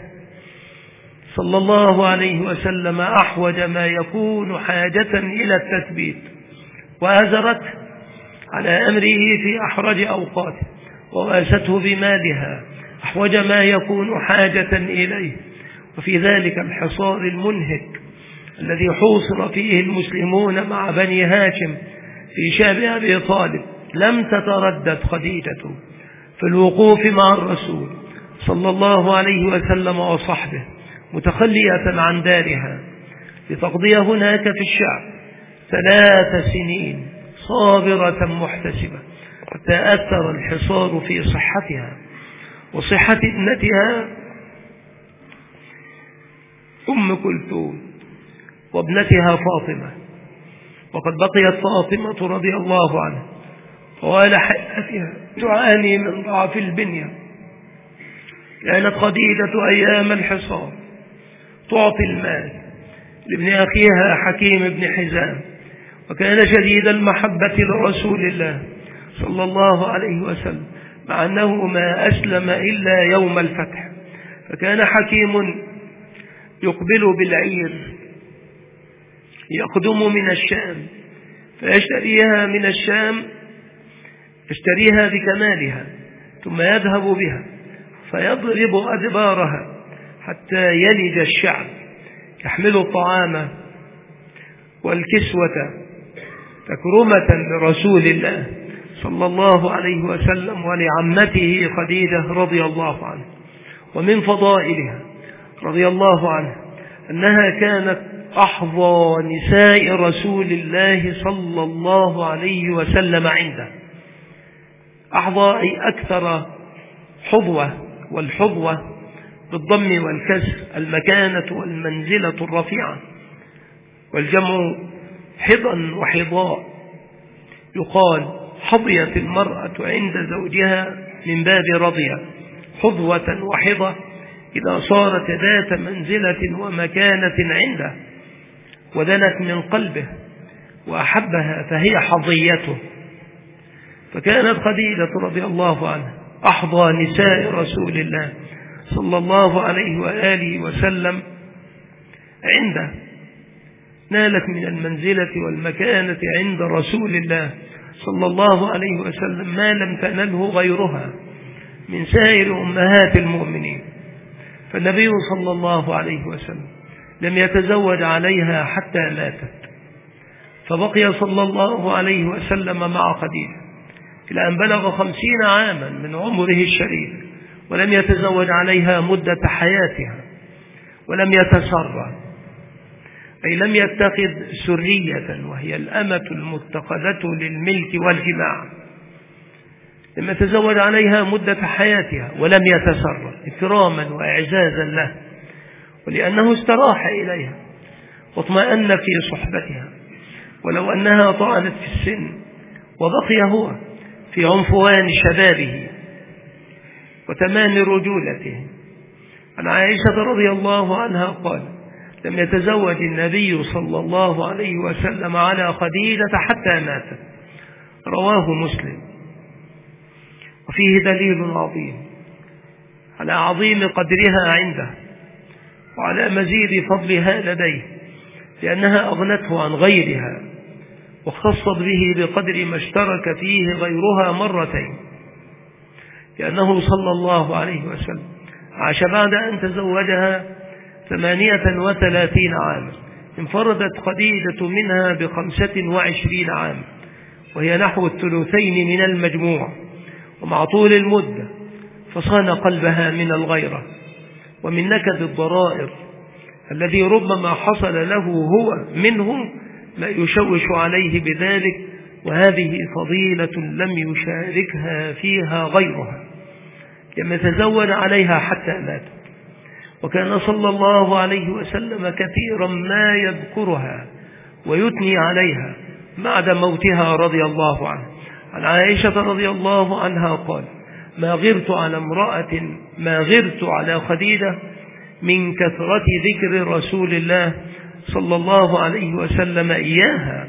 صلى الله عليه وسلم أحوج ما يكون حاجة إلى التثبيت، وأزرته على أمره في أحرج أوقاته، وواسته بمالها أحوج ما يكون حاجة إليه. وفي ذلك الحصار المنهك الذي حوصر فيه المسلمون مع بني هاشم في شاب أبي طالب، لم تتردد خديجة في الوقوف مع الرسول صلى الله عليه وسلم وصحبه متخلية عن دارها لتقضي هناك في الشعب ثلاث سنين صابرة محتسبة، حتى أثر الحصار في صحتها وصحة ابنتها أم كلثوم وابنتها فاطمة. وقد بقيت فاطمة رضي الله عنها طوال حياتها تعاني من ضعف البنية. كانت خديجة أيام الحصار تعطي المال لابن أخيها حكيم بن حزام، وكان شديد المحبة لرسول الله صلى الله عليه وسلم، مع أنه ما أسلم إلا يوم الفتح. فكان حكيم يقبل بالعير يقدم من الشام فيشتريها من الشام، يشتريها بكمالها ثم يذهب بها فيضرب أدبارها حتى يلج الشعب، يحمل الطعام والكسوة تكرمة لرسول الله صلى الله عليه وسلم ولعمته خديجة رضي الله عنها. ومن فضائلها رضي الله عنها أنها كانت أحظى نساء رسول الله صلى الله عليه وسلم عنده. أحظى أي أكثر حظوة، والحظوة بالضم والكسر المكانة والمنزلة الرفيعة، والجمع حضا وحظاء. يقال حظيت المرأة عند زوجها من باب رضية، حظوة وحظة إذا صارت ذات منزلة ومكانة عنده ودنت من قلبه وأحبها فهي حظيته. فكانت خديجة رضي الله عنها أحظى نساء رسول الله صلى الله عليه وآله وسلم عنده، نالت من المنزلة والمكانة عند رسول الله صلى الله عليه وسلم ما لم تنله غيرها من سائر أمهات المؤمنين. فالنبي صلى الله عليه وسلم لم يتزوج عليها حتى ماتت، فبقي صلى الله عليه وسلم مع خديجة إلى أن بلغ خمسين عاما من عمره الشريف، ولم يتزوج عليها مدة حياتها، ولم يتسرى، أي لم يتخذ سرية وهي الأمة المتخذة للملك والجماع. لم يتزوج عليها مدة حياتها ولم يتسرى إكراما وإعزازا له، ولأنه استراح إليها واطمأن في صحبتها، ولو أنها طعنت في السن وبقي هو في عنفوان شبابه وتمام رجولته. عن عائشة رضي الله عنها قال: لم يتزوج النبي صلى الله عليه وسلم على خديجة حتى ماتت. رواه مسلم. وفيه دليل عظيم على عظيم قدرها عنده وعلى مزيد فضلها لديه، لأنها أغنته عن غيرها واختصت به بقدر ما اشترك فيه غيرها مرتين، لأنه صلى الله عليه وسلم عاش بعد أن تزوجها ثمانية وثلاثين عاما، انفردت خديجة منها بخمسة وعشرين عاما، وهي نحو الثلثين من المجموع. ومع طول المدة فصان قلبها من الغيرة ومن نكد الضرائر الذي ربما حصل له هو منه ما يشوش عليه بذلك، وهذه فضيلة لم يشاركها فيها غيرها. لم يتزوج عليها حتى مات، وكان صلى الله عليه وسلم كثيرا ما يذكرها ويثني عليها بعد موتها رضي الله عنه. عن عائشة رضي الله عنها قال: ما غرت على امرأة ما غرت على خديجة من كثرة ذكر رسول الله صلى الله عليه وسلم إياها.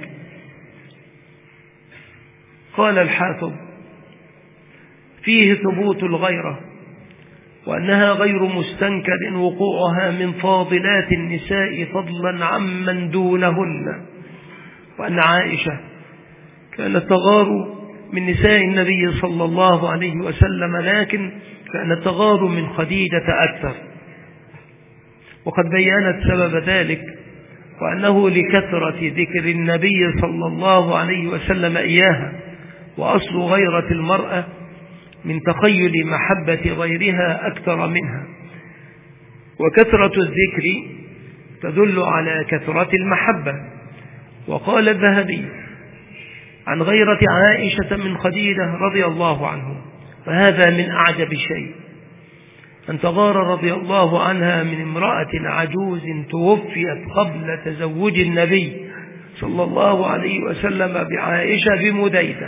قال الحافظ: فيه ثبوت الغيرة، وأنها غير مستنكر وقوعها من فاضلات النساء فضلا عمن دونهن، وأن عائشة كانت تغار من نساء النبي صلى الله عليه وسلم، لكن كانت تغار من خديجة أكثر، وقد بيّنت سبب ذلك، وأنه لكثرة ذكر النبي صلى الله عليه وسلم إياها. وأصل غيرة المرأة من تخيل محبة غيرها أكثر منها، وكثرة الذكر تدل على كثرة المحبة. وقال الذهبي عن غيرة عائشة من خديجة رضي الله عنه: وهذا من أعجب شيء أن تغار رضي الله عنها من امرأة عجوز توفيت قبل تزوج النبي صلى الله عليه وسلم بعائشة بمديدة،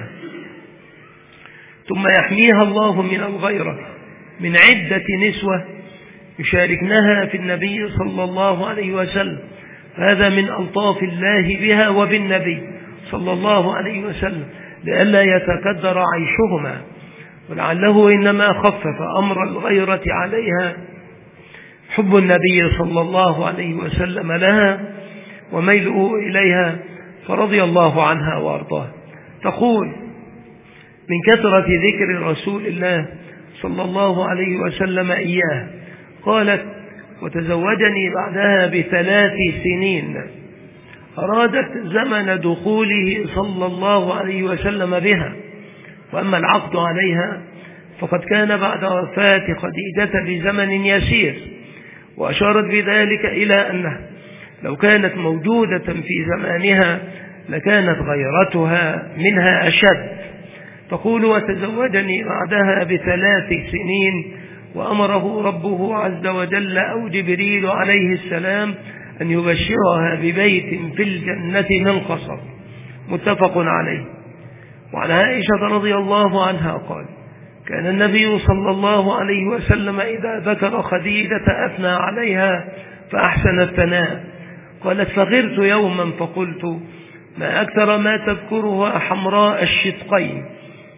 ثم يحميها الله من الغيرة من عدة نسوة يشاركنها في النبي صلى الله عليه وسلم. هذا من ألطاف الله بها وبالنبي صلى الله عليه وسلم، لئلا يتكدر عيشهما، ولعله إنما خفف أمر الغيرة عليها حب النبي صلى الله عليه وسلم لها وميله إليها، فرضي الله عنها وأرضاها. تقول: من كثرة ذكر رسول الله صلى الله عليه وسلم إياه، قالت: وتزوجني بعدها بثلاث سنين. أرادت زمن دخوله صلى الله عليه وسلم بها، وأما العقد عليها فقد كان بعد وفاة خديجة بزمن يسير، وأشارت بذلك إلى أنها لو كانت موجودة في زمانها لكانت غيرتها منها أشد. تقول: وتزوجني بعدها بثلاث سنين، وأمره ربه عز وجل أو جبريل عليه السلام أن يبشرها ببيت في الجنة من قصب. متفق عليه. وعن عائشة رضي الله عنها قال: كان النبي صلى الله عليه وسلم إذا ذكر خديجة أثنى عليها فأحسن الثناء. قالت: فغرت يوما فقلت: ما أكثر ما تذكرها حمراء الشدقين.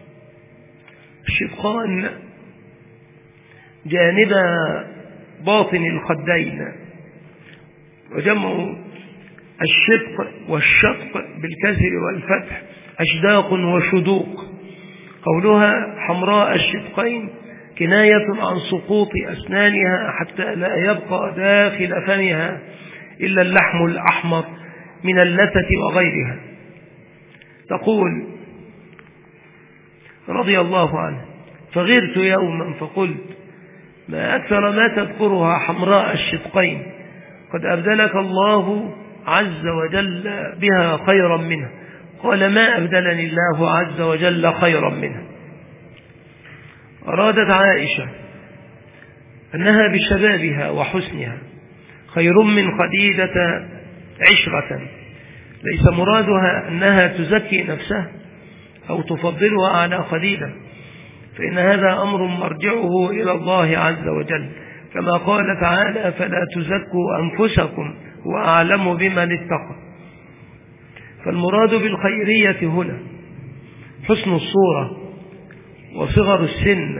الشدقان جانب باطن الخدين، وجمع الشدق والشدق بالكسر والفتح أشداق وشدوق. قولها حمراء الشدقين كناية عن سقوط أسنانها حتى لا يبقى داخل فمها إلا اللحم الأحمر من اللثة وغيرها. تقول رضي الله عنه: فغرت يوما فقلت: ما أكثر ما تذكرها حمراء الشدقين، قد أبدلك الله عز وجل بها خيرا منها. قال: ما أبدلني الله عز وجل خيرا منها. أرادت عائشة أنها بشبابها وحسنها خير من خديجة عشرة، ليس مرادها أنها تزكي نفسها أو تفضلها على خديجة، فإن هذا أمر مرجعه إلى الله عز وجل، كما قال تعالى: فلا تزكوا أنفسكم هو أعلم بمن اتقى. فالمراد بالخيرية هنا حسن الصورة وصغر السن.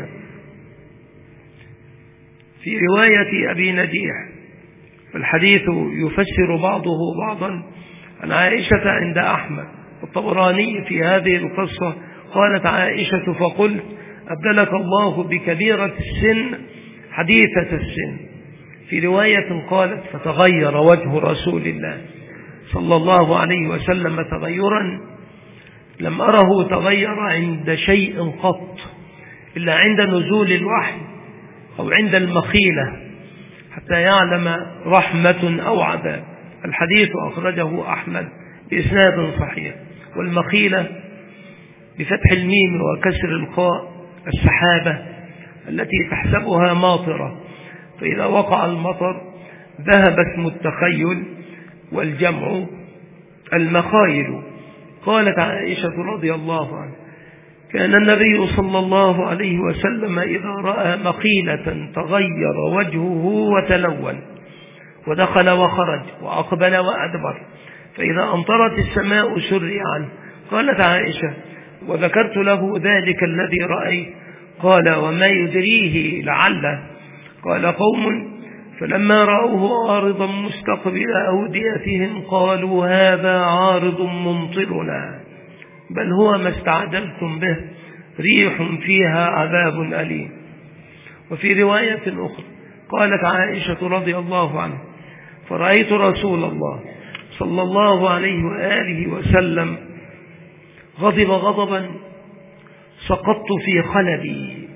في رواية أبي نجيح فالحديث يفسر بعضه بعضا عن عائشة عند أحمد والطبراني في هذه القصة. قالت عائشة: فقلت: أبدلك الله بكبيرة السن حديثة السن. في رواية قالت: فتغير وجه رسول الله صلى الله عليه وسلم تغيرا لم أره تغير عند شيء قط إلا عند نزول الوحي أو عند المخيلة، حتى يعلم رحمة أو عذاب. الحديث أخرجه أحمد بإسناد صحيح. والمخيلة بفتح الميم وكسر الخاء السحابة التي تحسبها ماطرة، فإذا وقع المطر ذهب اسم التخيل والجمع المخايل. قالت عائشة رضي الله عنها: كان النبي صلى الله عليه وسلم إذا رأى مخيلة تغير وجهه وتلون ودخل وخرج وأقبل وأدبر، فإذا أمطرت السماء سري عنه. قالت عائشة: وذكرت له ذلك الذي رأيت. قال: وما يدريه لعله. قال: قوم فلما رأوه عارضا مستقبل أوديتهم قالوا: هذا عارض ممطرنا، بل هو ما استعجلتم به، ريح فيها عذاب أليم. وفي رواية أخرى قالت عائشة رضي الله عنها: فرأيت رسول الله صلى الله عليه وآله وسلم غضب غضبا سقطت في خلدي.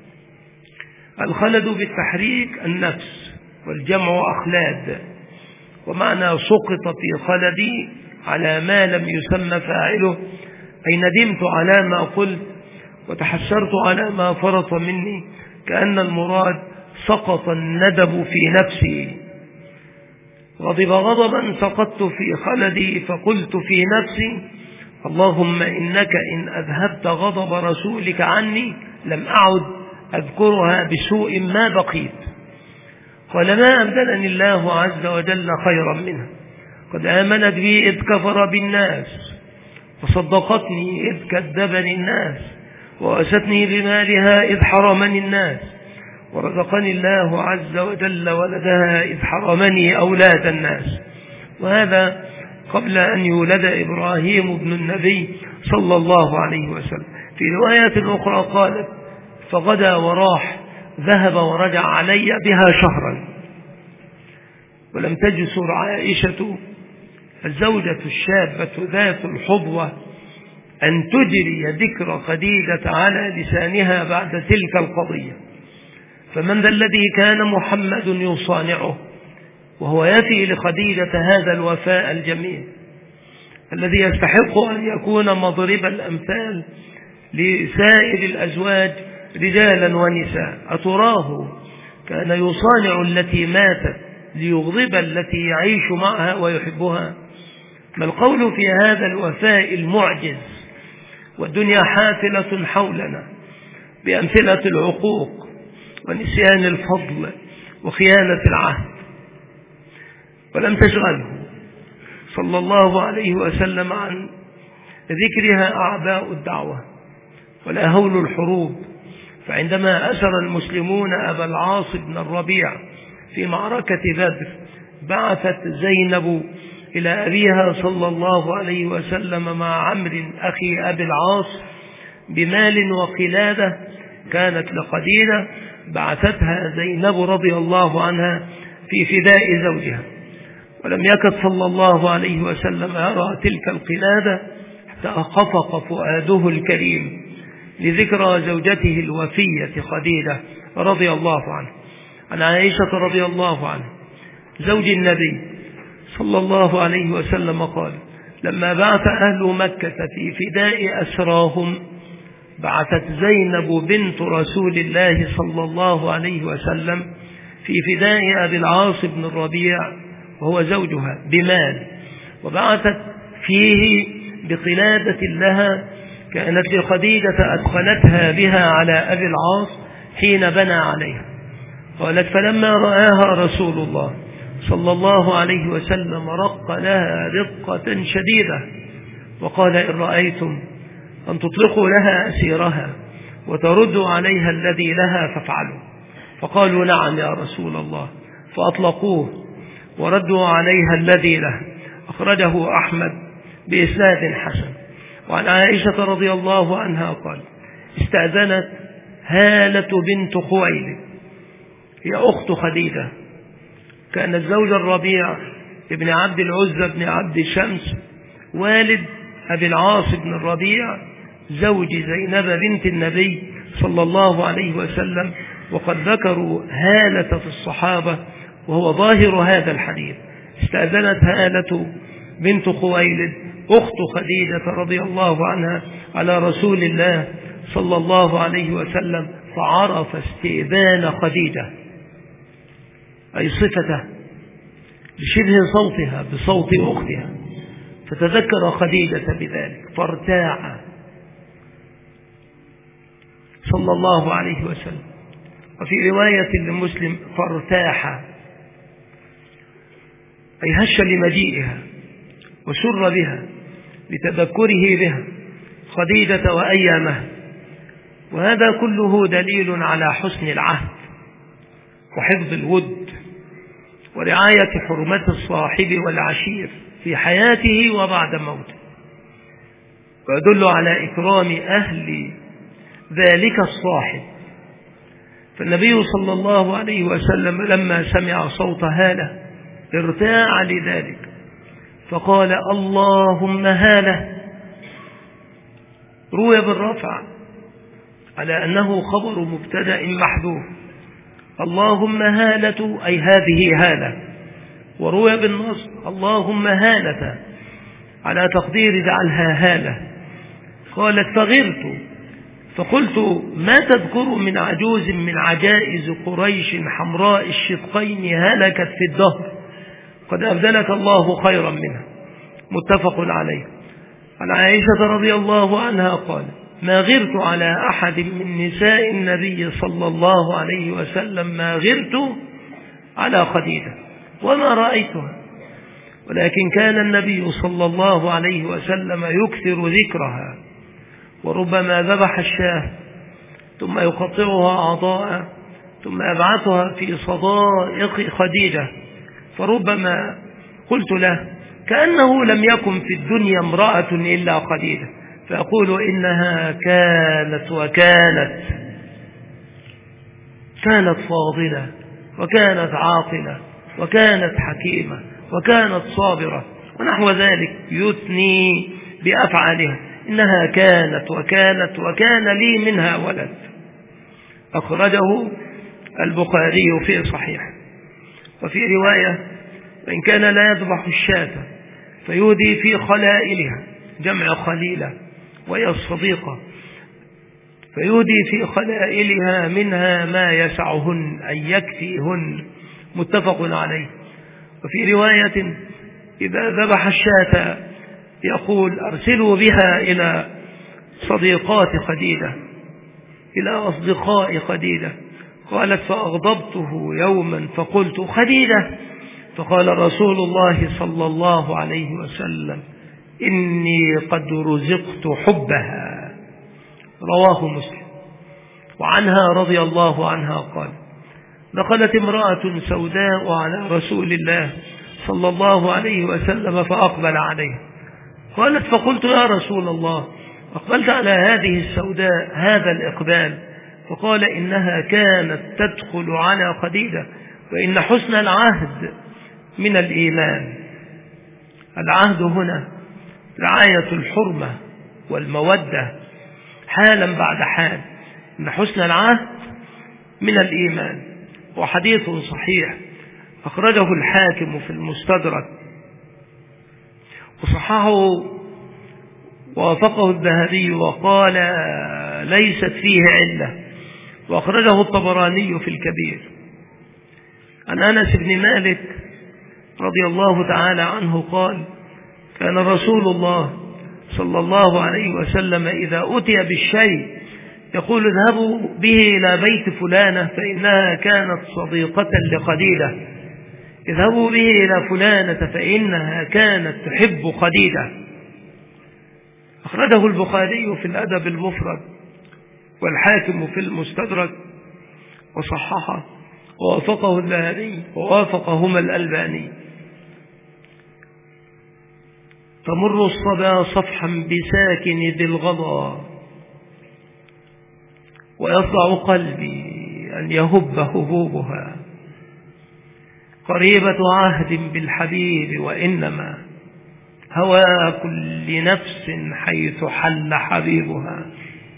الخلد بالتحريك النفس، والجمع أخلاد، ومعنى سقط في خلدي على ما لم يسمى فاعله، أي ندمت على ما قلت وتحسرت على ما فرط مني، كأن المراد سقط الندب في نفسي. غضب غضبا سقطت في خلدي فقلت في نفسي: اللهم إنك إن أذهبت غضب رسولك عني لم أعد أذكرها بسوء ما بقيت. قال: ما أبدلني الله عز وجل خيرا منها، قد آمنت بي إذ كفر بالناس، وصدقتني إذ كذبني الناس، وأستني بمالها إذ حرمني الناس، ورزقني الله عز وجل ولدها إذ حرمني أولاد الناس. وهذا قبل أن يولد إبراهيم ابن النبي صلى الله عليه وسلم. في رواية أخرى قالت: فغدا وراح، ذهب ورجع علي بها شهرا. ولم تجسر عائشة الزوجة الشابة ذات الحظوة أن تجري ذكر خديجة على لسانها بعد تلك القضية. فمن ذا الذي كان محمد يصانعه وهو يفي لخديجة هذا الوفاء الجميل الذي يستحق أن يكون مضرب الأمثال لسائر الأزواج رجالا ونساء؟ أتراه كان يصانع التي ماتت ليغضب التي يعيش معها ويحبها؟ ما القول في هذا الوفاء المعجز والدنيا حافلة حولنا بأمثلة العقوق ونسيان الفضل وخيانة العهد؟ ولم تشغله صلى الله عليه وسلم عن ذكرها أعباء الدعوة ولا هول الحروب. فعندما أسر المسلمون أبا العاص بن الربيع في معركة بدر، بعثت زينب إلى أبيها صلى الله عليه وسلم مع عمرو أخي أبي العاص بمال وقلادة كانت لخديجة بعثتها زينب رضي الله عنها في فداء زوجها، ولم يكد صلى الله عليه وسلم يرى تلك القلادة حتى أخفق فؤاده الكريم لذكرى زوجته الوفية خديجة رضي الله عنها. عن عائشة رضي الله عنها زوج النبي صلى الله عليه وسلم قال: لما بعث أهل مكة في فداء أسراهم بعثت زينب بنت رسول الله صلى الله عليه وسلم في فداء أبي العاص بن الربيع وهو زوجها بمال، وبعثت فيه بقلادة لها كانت لخديجة أدخلتها بها على أبي العاص حين بنى عليها. قالت: فلما رآها رسول الله صلى الله عليه وسلم رق لها رقة شديدة وقال: إن رأيتم أن تطلقوا لها أسيرها وتردوا عليها الذي لها فافعلوا. فقالوا: نعم يا رسول الله، فأطلقوه وردوا عليها الذي له. أخرجه أحمد بإسناد حسن. وعن عائشة رضي الله عنها قال: استأذنت هالة بنت خويلد هي أخت خديجة، كانت زوج الربيع ابن عبد العزى بن عبد شمس والد أبي العاص بن الربيع زوج زينب بنت النبي صلى الله عليه وسلم، وقد ذكروا هالة في الصحابة وهو ظاهر هذا الحديث. استأذنت هالة بنت خويلد أخت خديجة رضي الله عنها على رسول الله صلى الله عليه وسلم، فعرف استئذان خديجة أي صفته بشبه صوتها بصوت أختها، فتذكر خديجة بذلك فارتاع صلى الله عليه وسلم. وفي رواية لمسلم فارتاح أي هش لمجيئها وسر بها لتذكره بها خديجة وأيامها. وهذا كله دليل على حسن العهد وحفظ الود ورعاية حرمة الصاحب والعشير في حياته وبعد موته، ويدل على إكرام أهل ذلك الصاحب. فالنبي صلى الله عليه وسلم لما سمع صوت هالة ارتاع لذلك فقال: اللهم هالة. روي بالرفع على أنه خبر مبتدأ محذوف، اللهم هالة أي هذه هالة، وروي بالنصب اللهم هالة على تقدير جعلها هالة. قالت: فغرت فقلت: ما تذكر من عجوز من عجائز قريش حمراء الشدقين هلكت في الدهر قد أبدلك الله خيرا منها. متفق عليه. عن عائشة رضي الله عنها قال: ما غرت على أحد من نساء النبي صلى الله عليه وسلم ما غرت على خديجة وما رأيتها، ولكن كان النبي صلى الله عليه وسلم يكثر ذكرها، وربما ذبح الشاة ثم يقطعها أعضاء ثم يبعثها في صدائق خديجة، فربما قلت له: كأنه لم يكن في الدنيا امرأة إلا خديجة، فأقول: إنها كانت وكانت كانت فاضلة وكانت عاقلة وكانت حكيمة وكانت صابرة ونحو ذلك يثني بأفعالها، إنها كانت وكانت وكان لي منها ولد. أخرجه البخاري في صحيح. وفي رواية: وإن كان لا يذبح الشاة فيودي في خلائلها، جمع خليلة وهي الصديقة، فيودي في خلائلها منها ما يسعهن أن يكفيهن. متفق عليه. وفي رواية: إذا ذبح الشاة يقول: أرسلوا بها إلى صديقات خديجة، إلى أصدقاء خديجة. قالت: فأغضبته يوما فقلت: خديجة؟ فقال رسول الله صلى الله عليه وسلم: إني قد رزقت حبها. رواه مسلم. وعنها رضي الله عنها قال: دخلت امرأة سوداء على رسول الله صلى الله عليه وسلم فأقبل عليه. قالت فقلت يا رسول الله أقبلت على هذه السوداء هذا الإقبال؟ فقال إنها كانت تدخل على خديجة، وإن حسن العهد من الإيمان. العهد هنا رعاية الحرمة والمودة حالا بعد حال، إن حسن العهد من الإيمان. وحديث صحيح أخرجه الحاكم في المستدرك وصححه ووافقه الذهبي وقال ليست فيه علة، وأخرجه الطبراني في الكبير. عن أنس بن مالك رضي الله تعالى عنه قال كان رسول الله صلى الله عليه وسلم إذا أتي بالشيء يقول اذهبوا به إلى بيت فلانة فإنها كانت صديقة لخديجة، اذهبوا به إلى فلانة فإنها كانت تحب خديجة. أخرجه البخاري في الأدب المفرد والحاكم في المستدرك وصححه ووافقه الذهبي ووافقهما الألباني. تمر الصبا صفحا بساكن ذي الغضا ويصدع قلبي أن يهب هبوبها، قريبة عهد بالحبيب وإنما هوى كل نفس حيث حل حبيبها.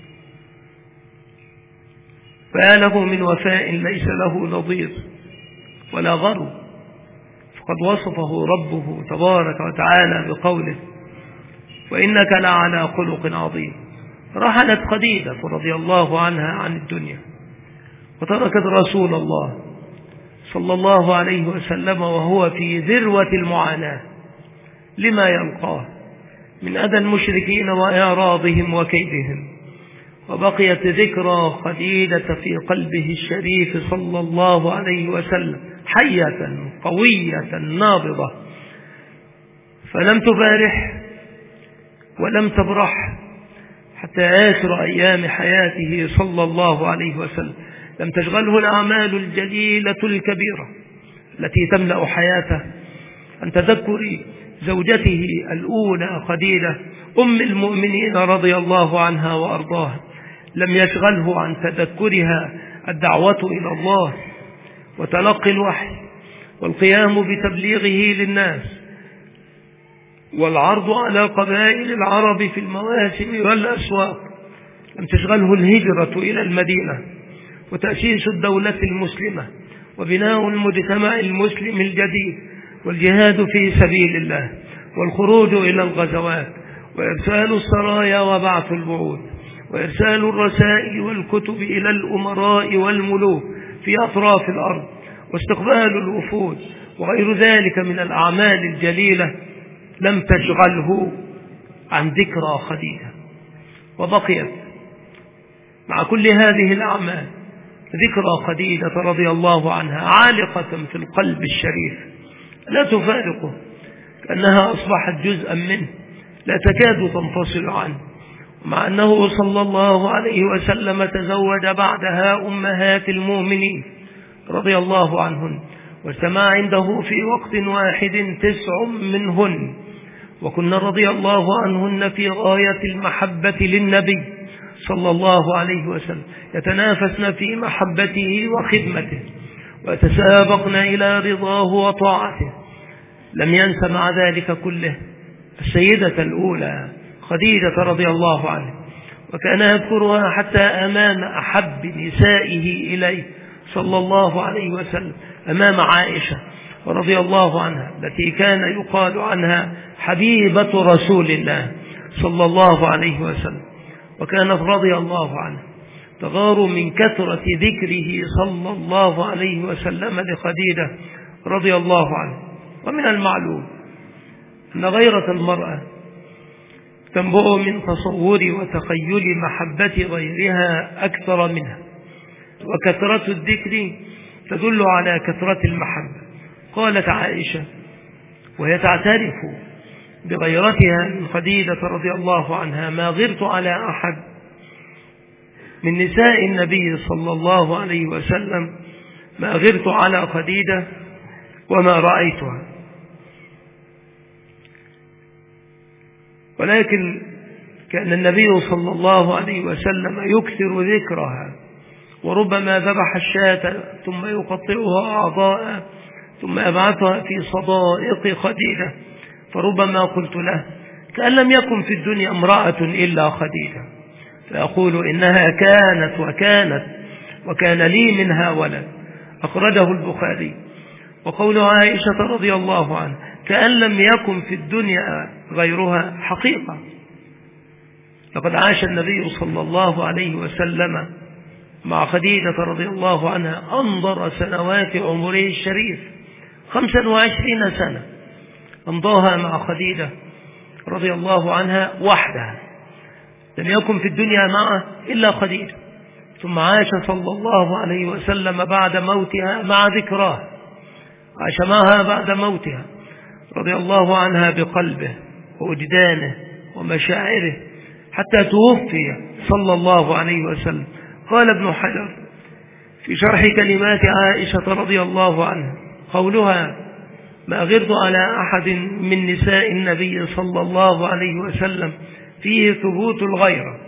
فآله من وفاء ليس له نظير ولا غرو، فقد وصفه ربه تبارك وتعالى بقوله وإنك لعلى خلق عظيم. رحلت خديجة رضي الله عنها عن الدنيا وتركت رسول الله صلى الله عليه وسلم وهو في ذروة المعاناة لما يلقاه من أذى المشركين وإعراضهم وكيدهم، وبقيت ذكرى خديجة في قلبه الشريف صلى الله عليه وسلم حية قوية نابضة، فلم تبارح ولم تبرح حتى آخر أيام حياته صلى الله عليه وسلم. لم تشغله الأعمال الجليلة الكبيرة التي تملأ حياته عن تذكر زوجته الأولى خديجة أم المؤمنين رضي الله عنها وأرضاها. لم يشغله عن تذكرها الدعوة إلى الله وتلقي الوحي والقيام بتبليغه للناس والعرض على قبائل العرب في المواسم والأسواق. لم تشغله الهجرة إلى المدينة وتأسيس الدولة المسلمة وبناء المجتمع المسلم الجديد والجهاد في سبيل الله والخروج إلى الغزوات وإرسال السرايا وبعث البعوث وإرسال الرسائل والكتب إلى الأمراء والملوك في أطراف الأرض واستقبال الوفود وغير ذلك من الأعمال الجليلة لم تشغله عن ذكرى خديجة. وبقيت مع كل هذه الأعمال ذكرى خديجة رضي الله عنها عالقة في القلب الشريف لا تفارقه، كأنها أصبحت جزءا منه لا تكاد تنفصل عنه. مع أنه صلى الله عليه وسلم تزوج بعدها أمهات المؤمنين رضي الله عنهن واجتمع عنده في وقت واحد تسع منهن، وكن رضي الله عنهن في غاية المحبة للنبي صلى الله عليه وسلم، يتنافسن في محبته وخدمته ويتسابقن إلى رضاه وطاعته. لم ينس مع ذلك كله السيدة الأولى خديجة رضي الله عنها، وكان يذكرها حتى أمام أحب نسائه إليه صلى الله عليه وسلم، أمام عائشة رضي الله عنها التي كان يقال عنها حبيبة رسول الله صلى الله عليه وسلم. وكانت رضي الله عنها تغار من كثرة ذكره صلى الله عليه وسلم لخديجة رضي الله عنها. ومن المعلوم أن غيرة المرأة تنبع من تصور وتخيل محبة غيرها أكثر منها، وكثرة الذكر تدل على كثرة المحبة. قالت عائشة وهي تعترف بغيرتها من خديجة رضي الله عنها ما غرت على أحد من نساء النبي صلى الله عليه وسلم ما غرت على خديجة وما رأيتها. ولكن كان النبي صلى الله عليه وسلم يكثر ذكرها، وربما ذبح الشاة ثم يقطعها أعضاء ثم يبعثها في صدائق خديجة، فربما قلت له كأن لم يكن في الدنيا امرأة إلا خديجة، فأقول إنها كانت وكانت وكان لي منها ولد، أخرجه البخاري. وقول عائشة رضي الله عنها كأن لم يكن في الدنيا غيرها حقيقة. لقد عاش النبي صلى الله عليه وسلم مع خديجة رضي الله عنها أنظر سنوات عمره الشريف، خمسا وعشرين سنة أمضاها مع خديجة رضي الله عنها وحدها، لم يكن في الدنيا معه إلا خديجة. ثم عاش صلى الله عليه وسلم بعد موتها مع ذكراه، عاش معها بعد موتها رضي الله عنها بقلبه ووجدانه ومشاعره حتى توفي صلى الله عليه وسلم. قال ابن حجر في شرح كلمات عائشة رضي الله عنها قولها ما غرت على أحد من نساء النبي صلى الله عليه وسلم فيه ثبوت الغيرة،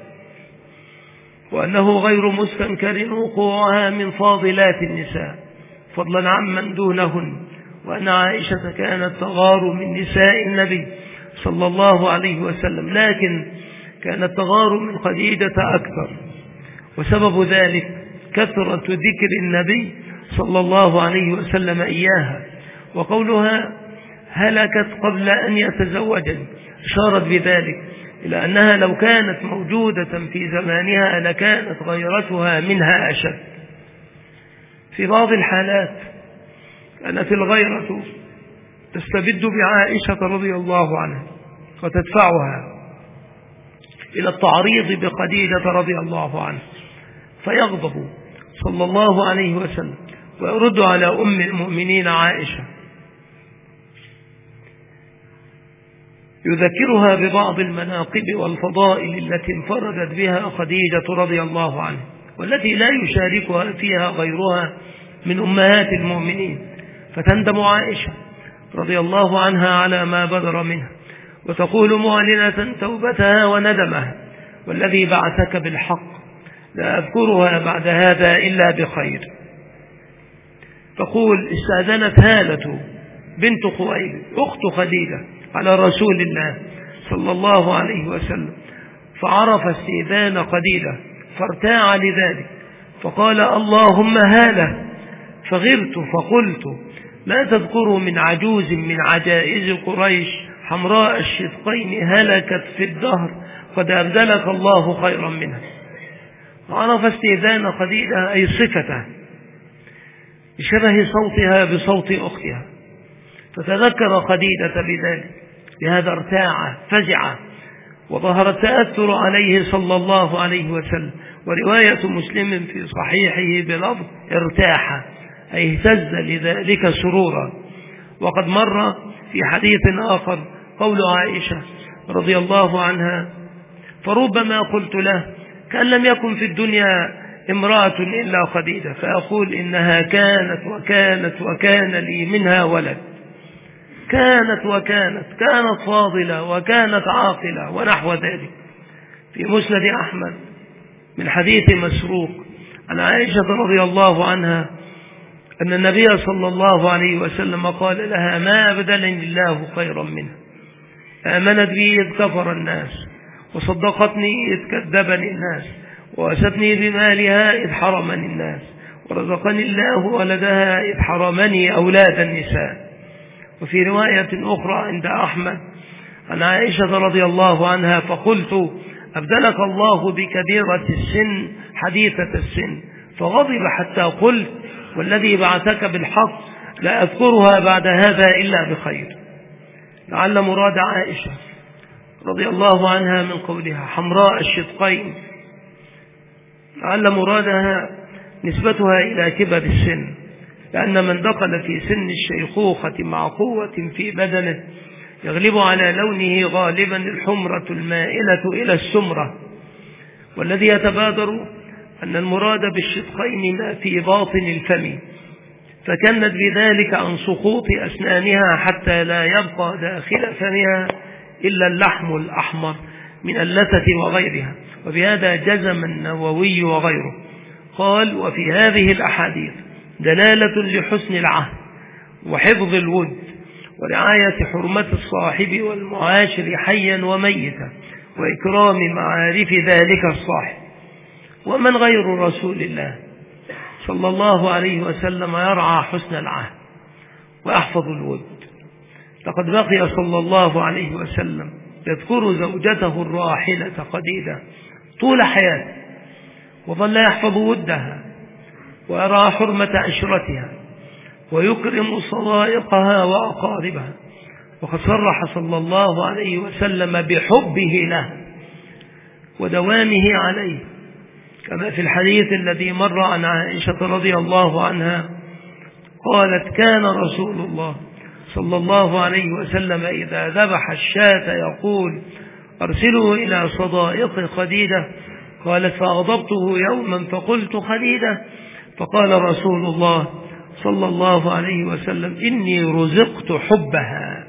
وأنه غير مستنكر وقوعها من فاضلات النساء فضلا عمن دونهن، وأن عائشة كانت تغار من نساء النبي صلى الله عليه وسلم، لكن كانت تغار من خديجة أكثر، وسبب ذلك كثرة ذكر النبي صلى الله عليه وسلم إياها. وقولها هلكت قبل أن يتزوجن أشارت بذلك إلى أنها لو كانت موجودة في زمانها لكانت غيرتها منها أشد. في بعض الحالات كانت الغيرة تستبد بعائشة رضي الله عنها وتدفعها إلى التعريض بخديجة رضي الله عنها، فيغضب صلى الله عليه وسلم ويرد على أم المؤمنين عائشة يذكرها ببعض المناقب والفضائل التي انفردت بها خديجة رضي الله عنها، والتي لا يشاركها فيها غيرها من أمهات المؤمنين، فتندم عائشة رضي الله عنها على ما بدر منها، وتقول معلنة توبتها وندمها والذي بعثك بالحق لا أذكرها بعد هذا إلا بخير. تقول استأذنت هالة بنت خويلد أخت خديجة على رسول الله صلى الله عليه وسلم، فعرف استئذان خديجة فارتاع لذلك، فقال اللهم هالة، فغرت فقلت لا تذكروا من عجوز من عجائز قريش حمراء الشدقين هلكت في الدهر قد أبدلك الله خيرا منها. وعرف استئذان خديجة أي صفته بشبه صوتها بصوت أختها، فتذكر خديجة بذلك، لهذا ارتاع فزع وظهر التأثر عليه صلى الله عليه وسلم. ورواية مسلم في صحيحه بلفظ ارتاح أي اهتز لذلك سرورا. وقد مر في حديث آخر قول عائشة رضي الله عنها فربما قلت له كأن لم يكن في الدنيا امرأة إلا خديجة، فأقول إنها كانت وكانت وكان لي منها ولد، كانت وكانت كانت فاضلة وكانت عاقلة ونحو ذلك. في مسند أحمد من حديث مسروق عن عائشة رضي الله عنها أن النبي صلى الله عليه وسلم قال لها ما أبدلني الله خيرا منها، آمنت بي إذ كفر الناس، وصدقتني إذ كذبني الناس، وأستني بمالها إذ حرمني الناس، ورزقني الله ولدها إذ حرمني أولاد النساء. وفي رواية أخرى عند أحمد عن عائشة رضي الله عنها فقلت أبدلك الله بكبيرة السن حديثة السن، فغضب حتى قلت والذي بعثك بالحق لا أذكرها بعد هذا إلا بخير. لعل مراد عائشة رضي الله عنها من قولها حمراء الشدقين، لعل مرادها نسبتها إلى كبر السن، لأن من دخل في سن الشيخوخة مع قوة في بدنه يغلب على لونه غالبا الحمرة المائلة إلى السمرة. والذي يتبادر أن المراد بالشدقين ما في باطن الفم، فكانت بذلك عن سقوط أسنانها حتى لا يبقى داخل فمها إلا اللحم الأحمر من اللثة وغيرها. وبهذا جزم النووي وغيره. قال: وفي هذه الأحاديث دلالة لحسن العهد وحفظ الود ورعاية حرمة الصاحب والمعاشر حيا وميتا وإكرام معارف ذلك الصاحب. ومن غير رسول الله صلى الله عليه وسلم يرعى حسن العهد ويحفظ الود؟ لقد بقي صلى الله عليه وسلم يذكر زوجته الراحلة خديجة طول حياته، وظل يحفظ ودها ويرى حرمة عشرتها ويكرم صدائقها وأقاربها. وقد صرح صلى الله عليه وسلم بحبه له ودوامه عليه، كما في الحديث الذي مر عن عائشة رضي الله عنها قالت: كان رسول الله صلى الله عليه وسلم إذا ذبح الشاة يقول: أرسله إلى صدائق خديجة. قالت: فأغضبته يوما فقلت: خديجة؟ فقال رسول الله صلى الله عليه وسلم: إني رزقت حبها.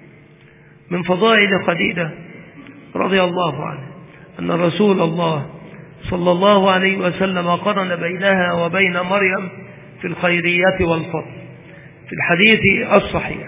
من فضائل خديجة رضي الله عنها أن رسول الله صلى الله عليه وسلم قرن بينها وبين مريم في الخيرية والفضل في الحديث الصحيح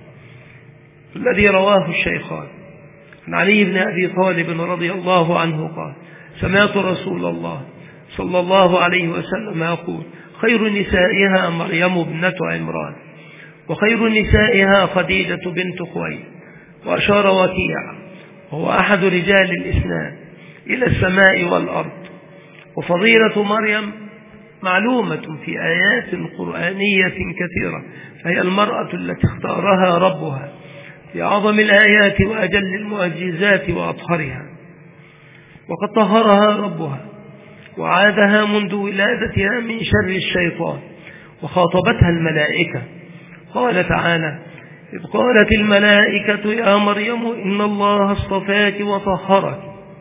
الذي رواه الشيخان عن علي بن أبي طالب رضي الله عنه قال: سمعت رسول الله صلى الله عليه وسلم يقول: خير نسائها مريم ابنة عمران، وخير نسائها خديجة بنت خويلد. وأشار وكيع وهو أحد رجال الإسلام إلى السماء والأرض. وفضيلة مريم معلومة في آيات قرآنية كثيرة، فهي المرأة التي اختارها ربها في أعظم الآيات وأجل المعجزات وأطهرها، وقد طهرها ربها وعادها منذ ولادتها من شر الشيطان. وخاطبتها الملائكة، قال تعالى: إذ قالت الملائكة يا مريم إن الله اصطفاك وطهرك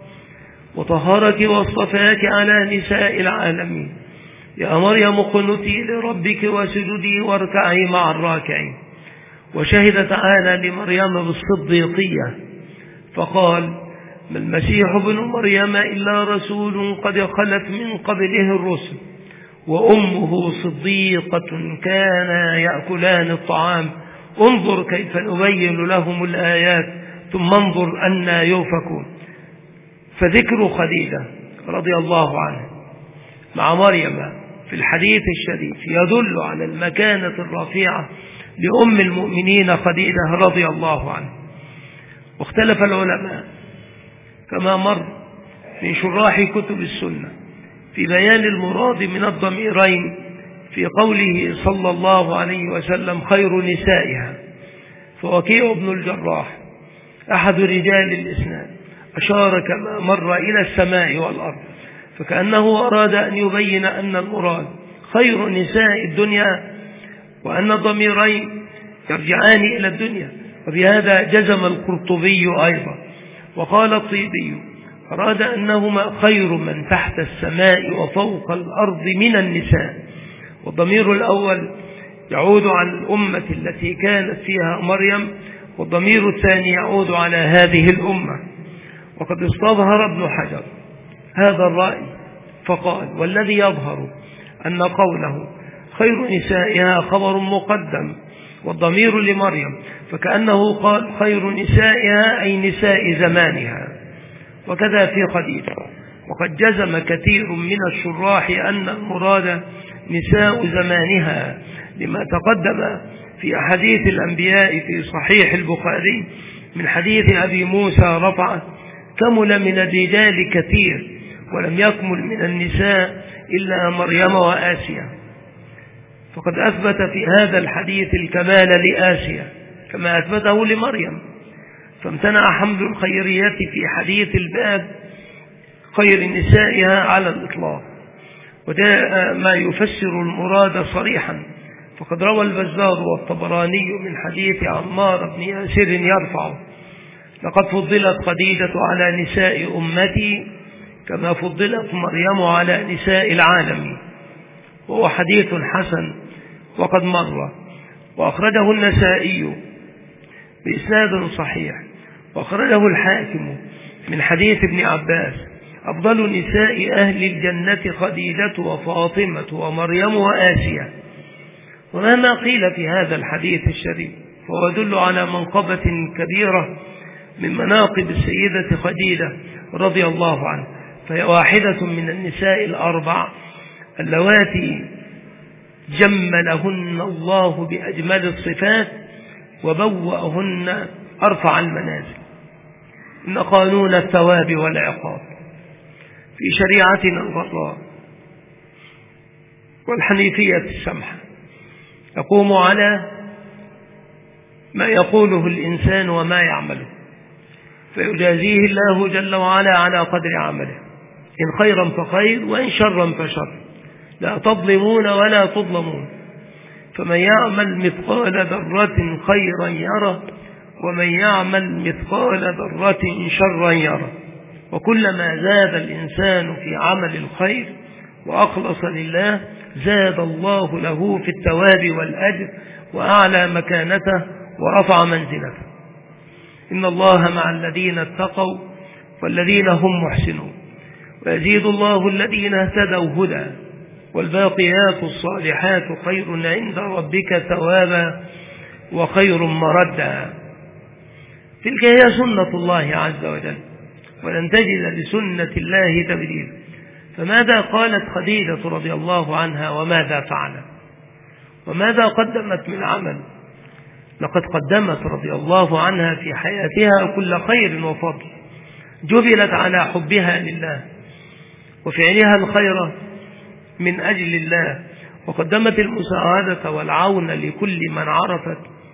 وطهرك واصطفاك على نساء العالمين، يا مريم اقنتي لربك واسجدي واركعي مع الراكعين. وشهد تعالى لمريم بالصديقية فقال: ما المسيح ابن مريم إلا رسول قد خلت من قبله الرسل وأمه صديقة كانا يأكلان الطعام، انظر كيف نبين لهم الآيات ثم انظر أنا يؤفكون. فذكر خديجة رضي الله عنها مع مريم في الحديث الشريف يدل على المكانة الرفيعة لأم المؤمنين خديجة رضي الله عنها. واختلف العلماء كما مر من شراح كتب السنة في بيان المراد من الضميرين في قوله صلى الله عليه وسلم: خير نسائها. فوكيع بن الجراح أحد رجال الإسلام أشار كما مر إلى السماء والأرض، فكأنه أراد أن يبين أن المراد خير نساء الدنيا وأن الضميرين يرجعان إلى الدنيا. وبهذا جزم القرطبي أيضا. وقال الطيبي: أراد أنهما خير من تحت السماء وفوق الأرض من النساء. والضمير الأول يعود على الأمة التي كانت فيها مريم، والضمير الثاني يعود على هذه الأمة. وقد استظهر ابن حجر هذا الرأي فقال: والذي يظهر أن قوله خير نسائها خبر مقدم والضمير لمريم، فكأنه قال خير نسائها أي نساء زمانها. وكذا في خديجة. وقد جزم كثير من الشراح أن المراد نساء زمانها لما تقدم في أحاديث الأنبياء في صحيح البخاري من حديث أبي موسى رفع: كمل من الرجال كثير ولم يكمل من النساء إلا مريم وآسيا. فقد أثبت في هذا الحديث الكمال لآسيا كما أثبته لمريم، فامتنع حمل الخيرية في حديث الباب خير نسائها على الإطلاق. وجاء ما يفسر المراد صريحا، فقد روى البزار والطبراني من حديث عمار بن ياسر يرفعه: لقد فضلت خديجة على نساء أمتي كما فضلت مريم على نساء العالم. وهو حديث حسن وقد مر. وأخرجه النسائي بإسناد صحيح وأخرجه الحاكم من حديث ابن عباس: أفضل نساء أهل الجنة خديجة وفاطمة ومريم وآسية. ومهما قيل في هذا الحديث الشريف فهو يدل على منقبة كبيرة من مناقب السيدة خديجة رضي الله عنها، فهي واحدة من النساء الأربع اللواتي جملهن الله بأجمل الصفات وبوأهن أرفع المنازل. إن قانون الثواب والعقاب في شريعتنا الغراء والحنيفية السمحة يقوم على ما يقوله الإنسان وما يعمله، فيجازيه الله جل وعلا على قدر عمله، إن خيرا فخير وإن شرا فشر، لا تظلمون ولا تظلمون. فمن يعمل مثقال ذرة خيرا يره ومن يعمل مثقال ذرة شرا يره. وكلما زاد الإنسان في عمل الخير وأخلص لله زاد الله له في الثواب والأجر وأعلى مكانته ورفع منزلته. إن الله مع الذين اتقوا والذين هم محسنون، ويزيد الله الذين اهتدوا هدى، والباقيات الصالحات خير عند ربك ثوابا وخير مردا. تلك هي سنة الله عز وجل، ولن تجد لسنة الله تبديلا. فماذا قالت خديجة رضي الله عنها وماذا فعلت وماذا قدمت من عمل؟ لقد قدمت رضي الله عنها في حياتها كل خير وفضل، جبلت على حبها لله وفعلها الخير من أجل الله، وقدمت المساعدة والعون لكل من عرفت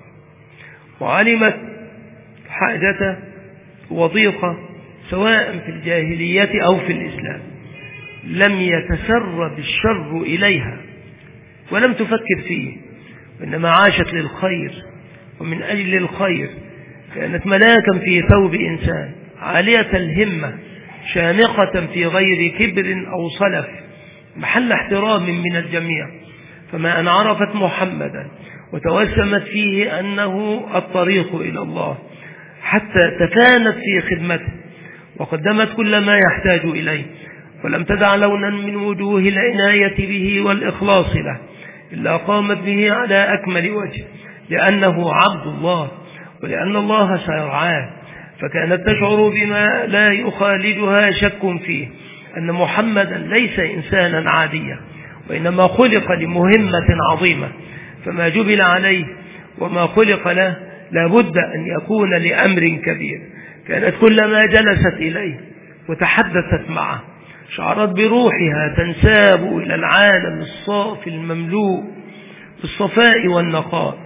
وعلمت حاجته وضيقة سواء في الجاهلية أو في الإسلام. لم يتسرب الشر إليها ولم تفكر فيه، وإنما عاشت للخير ومن أجل الخير. كانت ملاكا في ثوب إنسان، عالية الهمة، شامخة في غير كبر أو صلف، محل احترام من الجميع. فما أن عرفت محمدا وتوسمت فيه أنه الطريق إلى الله حتى تفانت في خدمته وقدمت كل ما يحتاج إليه، ولم تدع لونا من وجوه العناية به والإخلاص له إلا قامت به على أكمل وجه، لأنه عبد الله ولأن الله سيرعاه. فكانت تشعر بما لا يخالجها شك فيه، أن محمدا ليس إنسانا عاديا، وإنما خلق لمهمة عظيمة، فما جبل عليه وما خلق له لابد أن يكون لأمر كبير. كانت كلما جلست إليه وتحدثت معه شعرت بروحها تنساب إلى العالم الصافي المملوء بالصفاء والنقاء،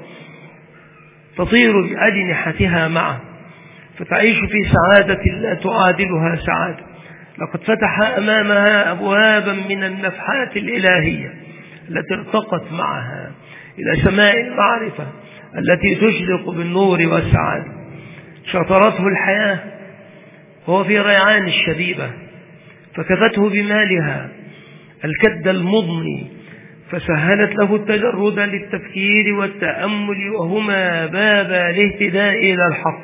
تطير بأجنحتها معه فتعيش في سعادة لا تعادلها سعادة. لقد فتح أمامها أبوابا من النفحات الإلهية التي ارتقت معها إلى سماء المعرفة التي تشرق بالنور والسعادة. شطرته الحياة وهو في ريعان الشبيبة، فكفته بمالها الكد المضني، فسهلت له التجرد للتفكير والتأمل، وهما باب الاهتداء إلى الحق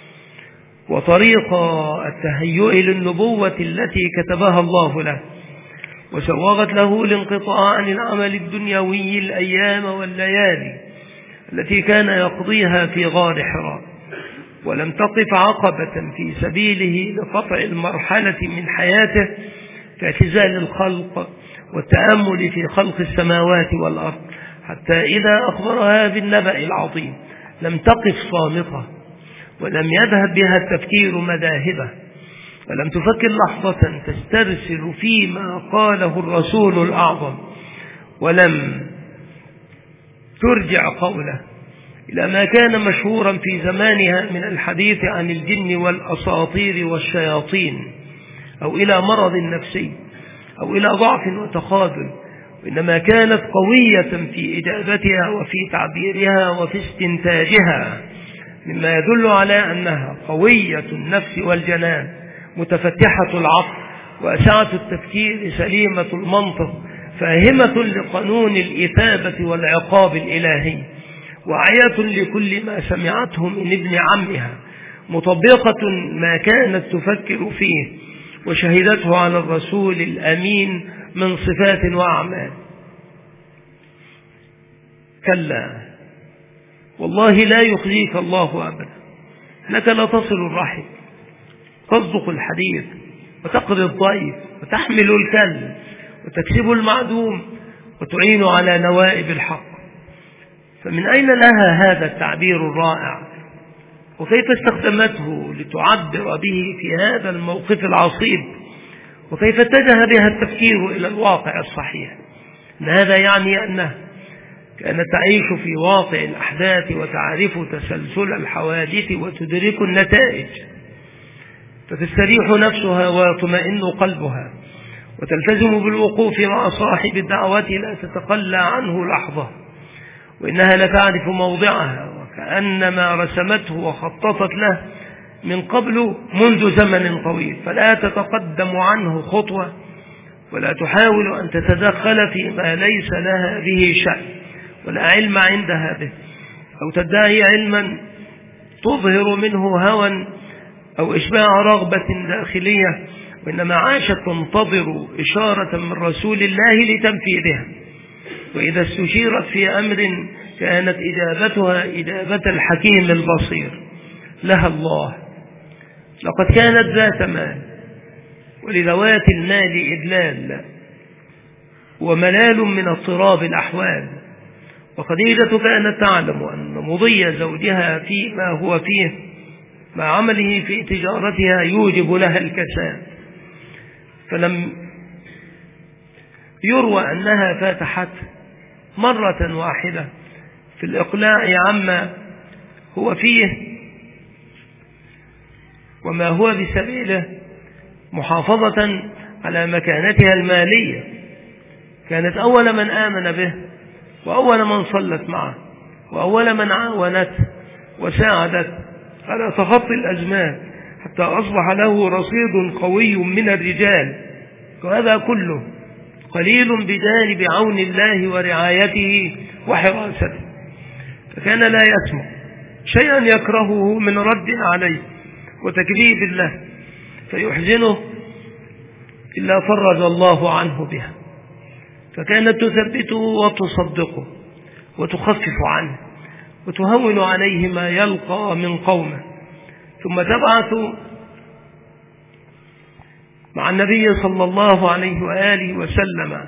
وطريق التهيؤ للنبوة التي كتبها الله له، وسوغت له الانقطاع عن العمل الدنيوي الأيام والليالي التي كان يقضيها في غار حراء، ولم تقف عقبة في سبيله لقطع المرحلة من حياته كاعتزال الخلق والتأمل في خلق السماوات والأرض، حتى إذا أخبرها بالنبأ العظيم لم تقف صامتة، ولم يذهب بها التفكير مذاهبه، ولم تفكر لحظة تسترسل فيما قاله الرسول الأعظم، ولم ترجع قوله إلى ما كان مشهورا في زمانها من الحديث عن الجن والأساطير والشياطين، أو إلى مرض نفسي، أو إلى ضعف وتخاذل، وإنما كانت قوية في إجابتها وفي تعبيرها وفي استنتاجها، مما يدل على أنها قوية النفس والجنان، متفتحة العقل، واسعة التفكير، سليمة المنطق، فاهمة لقانون الإثابة والعقاب الإلهي، واعية لكل ما سمعته من ابن عمها مطبقة ما كانت تفكر فيه وشهدته على الرسول الأمين من صفات وأعمال. كلا والله لا يخزيك الله أبدا، إنك لا تصل الرحم، تصدق الحديث، وتقضي الضيف، وتحمل الكل، وتكسب المعدوم، وتعين على نوائب الحق. فمن أين لها هذا التعبير الرائع؟ وكيف استخدمته لتعبر به في هذا الموقف العصيب؟ وكيف اتجه بها التفكير إلى الواقع الصحيح؟ إن هذا يعني أنها كانت تعيش في واقع الأحداث وتعرف تسلسل الحوادث وتدرك النتائج، فتستريح نفسها ويطمئن قلبها، وتلتزم بالوقوف مع صاحب الدعوة لا تتقلى عنه لحظة، وإنها لتعرف موضعها وكأنما رسمته وخططت له من قبل منذ زمن طويل، فلا تتقدم عنه خطوة ولا تحاول أن تتدخل فيما ليس لها به شأن ولا علم عندها به، أو تدعي علما تظهر منه هوى أو إشباع رغبة داخلية، وإنما عاشت تنتظر إشارة من رسول الله لتنفيذها. وإذا استشيرت في أمر كانت إجابتها إجابة الحكيم البصير لها الله. لقد كانت ذات مال، ولذوات المال إدلال وملال من اضطراب الأحوال، وخديجة كانت تعلم أن مضي زوجها فيما هو فيه مع عمله في تجارتها يوجب لها الكساد، فلم يروى أنها فاتحت مرة واحدة في الإقلاع عما هو فيه وما هو بسبيله محافظة على مكانتها المالية. كانت أول من آمن به، وأول من صلت معه، وأول من عاونت وساعدت على تخطي الأزمات، حتى أصبح له رصيد قوي من الرجال، وهذا كله قليل بجانب عون الله ورعايته وحراسته. فكان لا يسمع شيئا يكرهه من رد عليه وتكذيب له فيحزنه إلا فرج الله عنه بها، فكانت تثبته وتصدقه وتخفف عنه وتهون عليه ما يلقى من قومه، ثم تبعث مع النبي صلى الله عليه وآله وسلم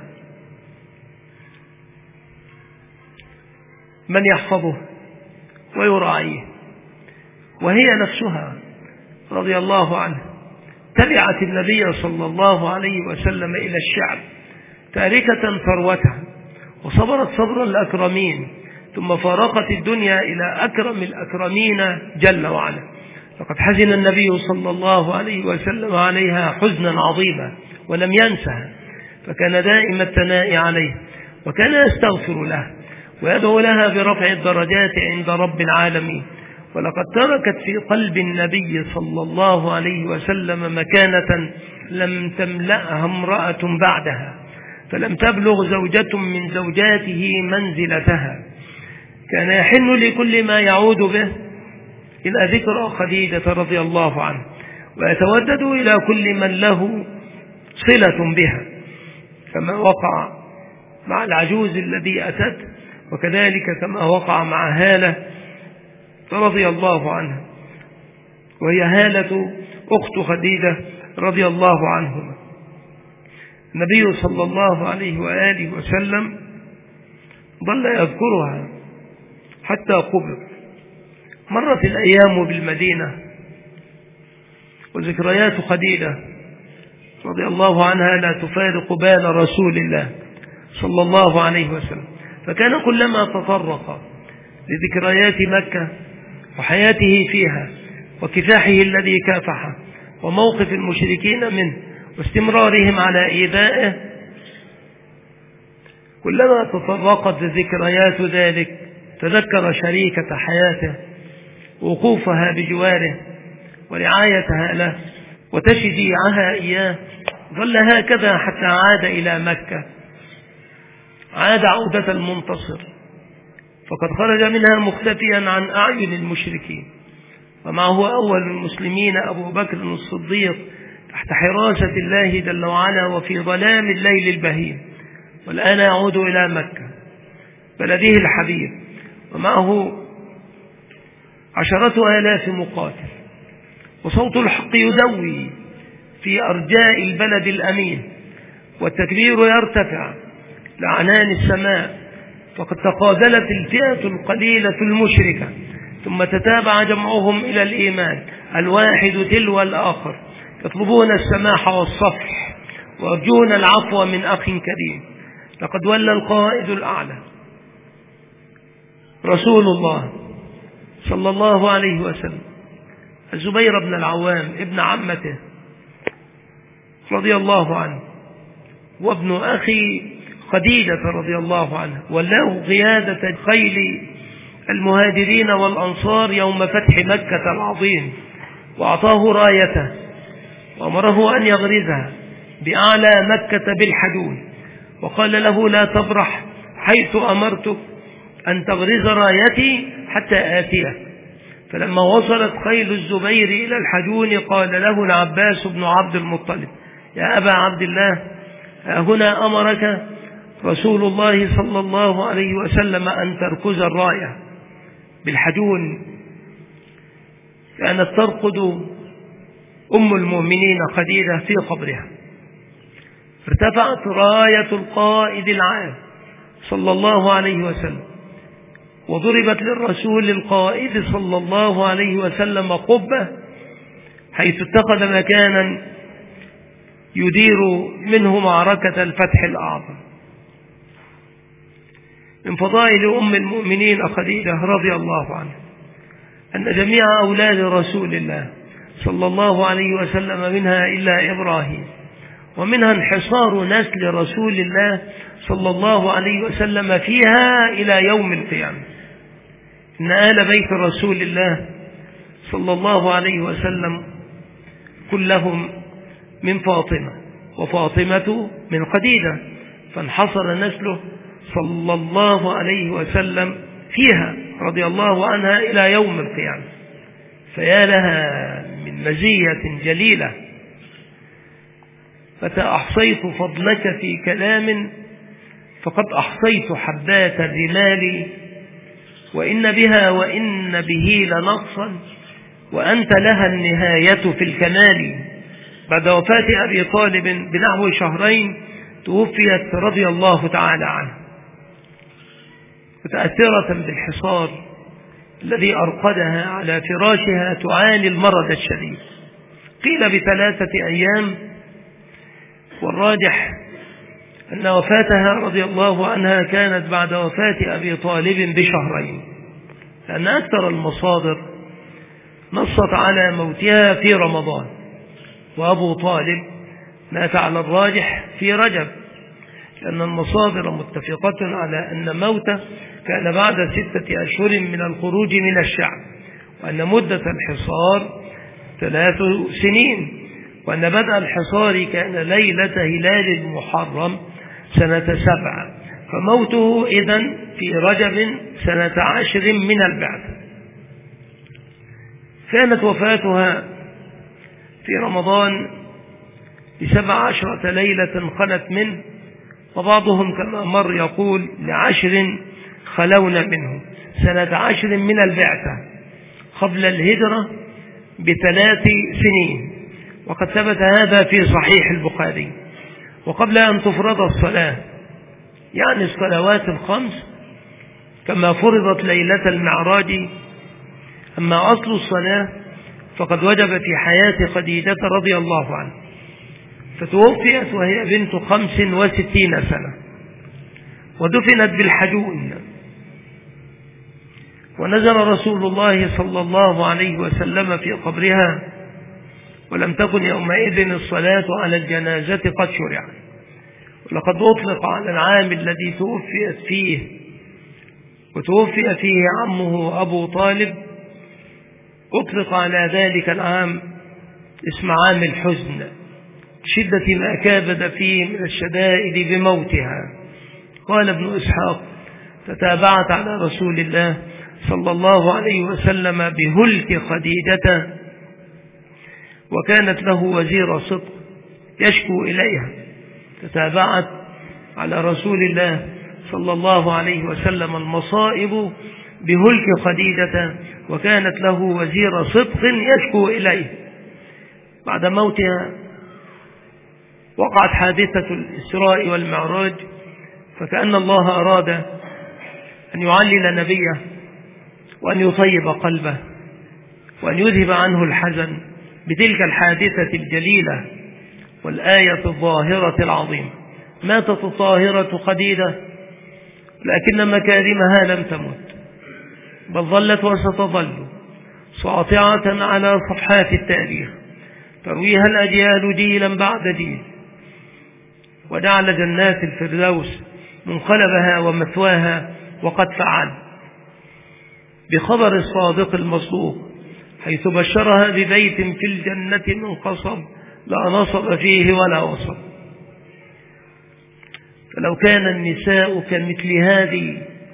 من يحفظه ويراعيه، وهي نفسها رضي الله عنها تبعت النبي صلى الله عليه وسلم إلى الشعب تاركة ثروتها، وصبرت صبر الأكرمين، ثم فارقت الدنيا إلى أكرم الأكرمين جل وعلا. فقد حزن النبي صلى الله عليه وسلم عليها حزنا عظيما ولم ينسها، فكان دائم الثناء عليه، وكان يستغفر لها ويدعو لها برفع الدرجات عند رب العالمين. ولقد تركت في قلب النبي صلى الله عليه وسلم مكانة لم تملأها امرأة بعدها، فلم تبلغ زوجة من زوجاته منزلتها. كان يحن لكل ما يعود به إلى ذكرى خديجة رضي الله عنه، ويتودد إلى كل من له صلة بها، كما وقع مع العجوز الذي أتت، وكذلك كما وقع مع هالة رضي الله عنها، وهي هالة أخت خديجة رضي الله عنهما. النبي صلى الله عليه وآله وسلم ظل يذكرها حتى قبر. مرت الأيام بالمدينة، وذكريات خديجة رضي الله عنها لا تفارق بال رسول الله صلى الله عليه وسلم، فكان كلما تطرق لذكريات مكة وحياته فيها وكفاحه الذي كافحه وموقف المشركين منه واستمرارهم على إيذائه، كلما تطرقت ذكريات ذلك تذكر شريكة حياته، وقوفها بجواره ورعايتها له وتشجيعها إياه. ظل هكذا حتى عاد إلى مكة، عاد عودة المنتصر، فقد خرج منها مختفيا عن أعين المشركين، ومعه أول المسلمين أبو بكر الصديق تحت حراسة الله جل وعلا وفي ظلام الليل البهيم، والآن يعود إلى مكة بلده الحبيب، ومعه عشرة آلاف مقاتل، وصوت الحق يدوي في أرجاء البلد الأمين، والتكبير يرتفع لعنان السماء، فقد تقابلت الفئة القليلة المشركة ثم تتابع جمعهم إلى الإيمان الواحد تلو الآخر، يطلبون السماح والصفح ويرجون العفو من أخ كريم. لقد ولى القائد الأعلى رسول الله صلى الله عليه وسلم الزبير بن العوام ابن عمته رضي الله عنه وابن أخي خديجة رضي الله عنها، ولاه قيادة خيل المهاجرين والأنصار يوم فتح مكة العظيم، وأعطاه رايته وأمره أن يغرزها بأعلى مكة بالحدود، وقال له لا تبرح حيث أمرتك أن تغرز رايتي حتى آتيك. فلما وصلت خيل الزبير إلى الحجون قال له العباس بن عبد المطلب يا أبا عبد الله، هنا أمرك رسول الله صلى الله عليه وسلم أن تركز الراية بالحجون. كانت ترقد أم المؤمنين خديجة في قبرها، ارتفعت راية القائد العام صلى الله عليه وسلم، وضربت للرسول القائد صلى الله عليه وسلم قبة حيث اتخذ مكانا يدير منه معركة الفتح الأعظم. من فضائل أم المؤمنين خديجة رضي الله عنها أن جميع أولاد رسول الله صلى الله عليه وسلم منها إلا إبراهيم، ومنها انحصار نسل رسول الله صلى الله عليه وسلم فيها إلى يوم القيامة. إن آل بيت رسول الله صلى الله عليه وسلم كلهم من فاطمة، وفاطمة من خديجة، فانحصر نسله صلى الله عليه وسلم فيها رضي الله عنها إلى يوم القيامة. فيا لها من مزية جليلة. متى أحصيت فضلك في كلام فقد أحصيت حبات الرمال، وإن بها وإن به لنقصا وأنت لها النهاية في الكمال. بعد وفاة أبي طالب بنحو شهرين توفيت رضي الله تعالى عنه، متأثرة بالحصار الذي أرقدها على فراشها تعاني المرض الشديد، قيل بثلاثة أيام، والراجح أن وفاتها رضي الله عنها كانت بعد وفاة أبي طالب بشهرين، لأن أكثر المصادر نصت على موتها في رمضان، وأبو طالب مات على الراجح في رجب، لأن المصادر متفقة على أن موته كان بعد ستة أشهر من الخروج من الشعب، وأن مدة الحصار ثلاث سنين، وأن بدء الحصار كان ليلة هلال المحرم سنة سبعة، فموته إذن في رجب سنة عشر من البعثة. كانت وفاتها في رمضان لسبع عشرة ليلة خلت منه، وبعضهم كما مر يقول لعشر خلونا منه، سنة عشر من البعثة قبل الهجرة بثلاث سنين، وقد ثبت هذا في صحيح البخاري. وقبل أن تفرض الصلاة، يعني الصلوات الخمس كما فرضت ليلة المعراج، أما أصل الصلاة فقد وجب في حياة خديجة رضي الله عنها، فتوفيت وهي بنت خمس وستين سنة، ودفنت بالحجون. ونزل رسول الله صلى الله عليه وسلم في قبرها، ولم تكن يومئذ الصلاة على الجنازة قد شرعت. ولقد أطلق على العام الذي توفيت فيه وتوفي فيه عمه أبو طالب، أطلق على ذلك العام اسم عام الحزن، شدة ما كابد فيه من الشدائد بموتها. قال ابن إسحاق: تتابعت على رسول الله صلى الله عليه وسلم بهلك خديجة، وكانت له وزير صدق يشكو إليها، تتابعت على رسول الله صلى الله عليه وسلم المصائب بهلك خديجة، وكانت له وزير صدق يشكو إليه. بعد موتها وقعت حادثة الإسراء والمعراج، فكأن الله أراد أن يعلل نبيه وأن يطيب قلبه وأن يذهب عنه الحزن بتلك الحادثة الجليلة والآية الظاهرة العظيمة. ماتت الطاهرة خديجة لكن مكارمها لم تمت، بل ظلت وستظل ساطعة على صفحات التاريخ، ترويها الأجيال جيلا بعد جيل، وجعل جنات الفردوس منقلبها ومثواها. وقد فعل بخبر الصادق المصدوق حيث بشرها ببيت في الجنة من قصب لا نصب فيه ولا وصب. فلو كان النساء كمثل هذه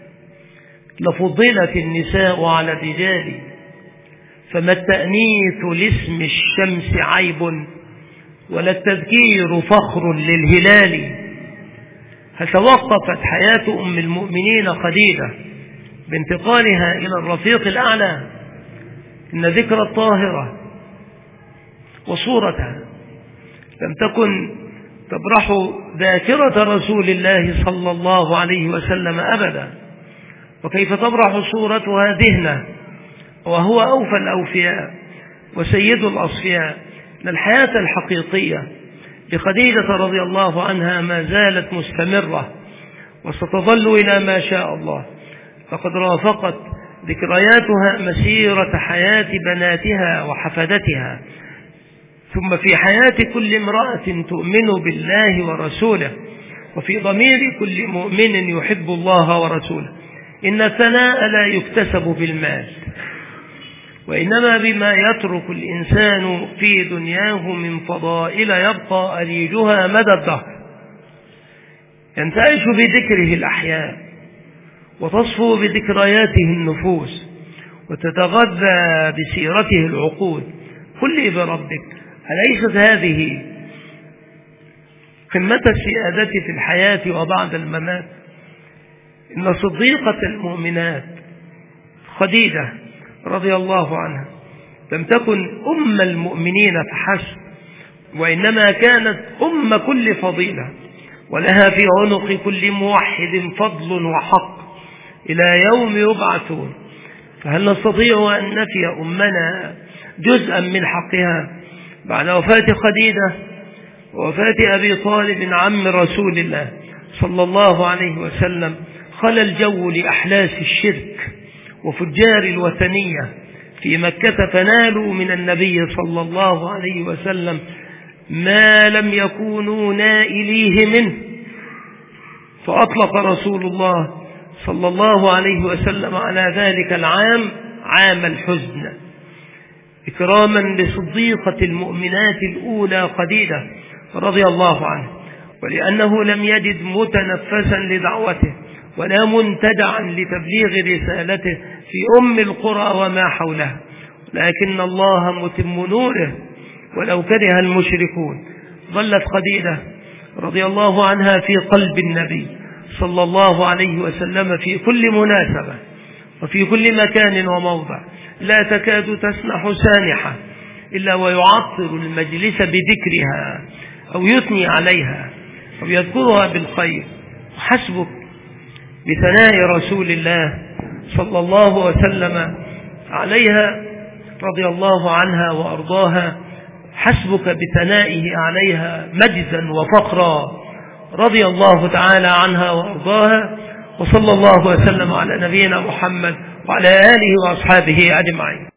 لفضلت النساء على الرجال، فما التأنيث لاسم الشمس عيب ولا التذكير فخر للهلال. فتوقفت حياة أم المؤمنين خديجة بانتقالها إلى الرفيق الأعلى. إن ذكر الطاهرة وصورتها لم تكن تبرح ذاكرة رسول الله صلى الله عليه وسلم أبدا، وكيف تبرح صورتها ذهنه وهو أوفى الأوفياء وسيد الأصفياء. أن الحياة الحقيقية لخديجة رضي الله عنها ما زالت مستمرة وستظل إلى ما شاء الله. فقد رافقت ذكرياتها مسيرة حياة بناتها وحفدتها، ثم في حياة كل امرأة تؤمن بالله ورسوله، وفي ضمير كل مؤمن يحب الله ورسوله. إن الثناء لا يكتسب بالمال، وإنما بما يترك الإنسان في دنياه من فضائل يبقى أريجها مدى الدهر. ينتعش بذكره الأحياء وتصفو بذكرياته النفوس وتتغذى بسيرته العقول. قل لي بربك، أليست هذه قمة السيادة في الحياة وبعد الممات؟ إن صديقة المؤمنات خديجة رضي الله عنها لم تكن أم المؤمنين فحسب، وإنما كانت أم كل فضيلة، ولها في عنق كل موحد فضل وحق إلى يوم يبعثون. فهل نستطيع أن نفي أمنا جزءا من حقها بعد وفاة خديجة ووفاة أبي طالب عم رسول الله صلى الله عليه وسلم؟ خلى الجو لأحلاس الشرك وفجار الوثنية في مكة، فنالوا من النبي صلى الله عليه وسلم ما لم يكونوا نائليه منه. فأطلق رسول الله صلى الله عليه وسلم على ذلك العام عام الحزن إكراما لصديقة المؤمنات الأولى خديجة رضي الله عنها، ولأنه لم يجد متنفسا لدعوته ولا منتدعا لتبليغ رسالته في أم القرى وما حولها، لكن الله متم نوره ولو كره المشركون. ظلت خديجة رضي الله عنها في قلب النبي صلى الله عليه وسلم في كل مناسبة وفي كل مكان وموضع، لا تكاد تسنح سانحة إلا ويعطر المجلس بذكرها أو يثني عليها أو يذكرها بالخير. وحسبك بثناء رسول الله صلى الله وسلم عليها رضي الله عنها وأرضاها، حسبك بثنائه عليها مجدا وفخرا رضي الله تعالى عنها وأرضاها. وصلى الله وسلم على نبينا محمد وعلى آله وأصحابه أجمعين.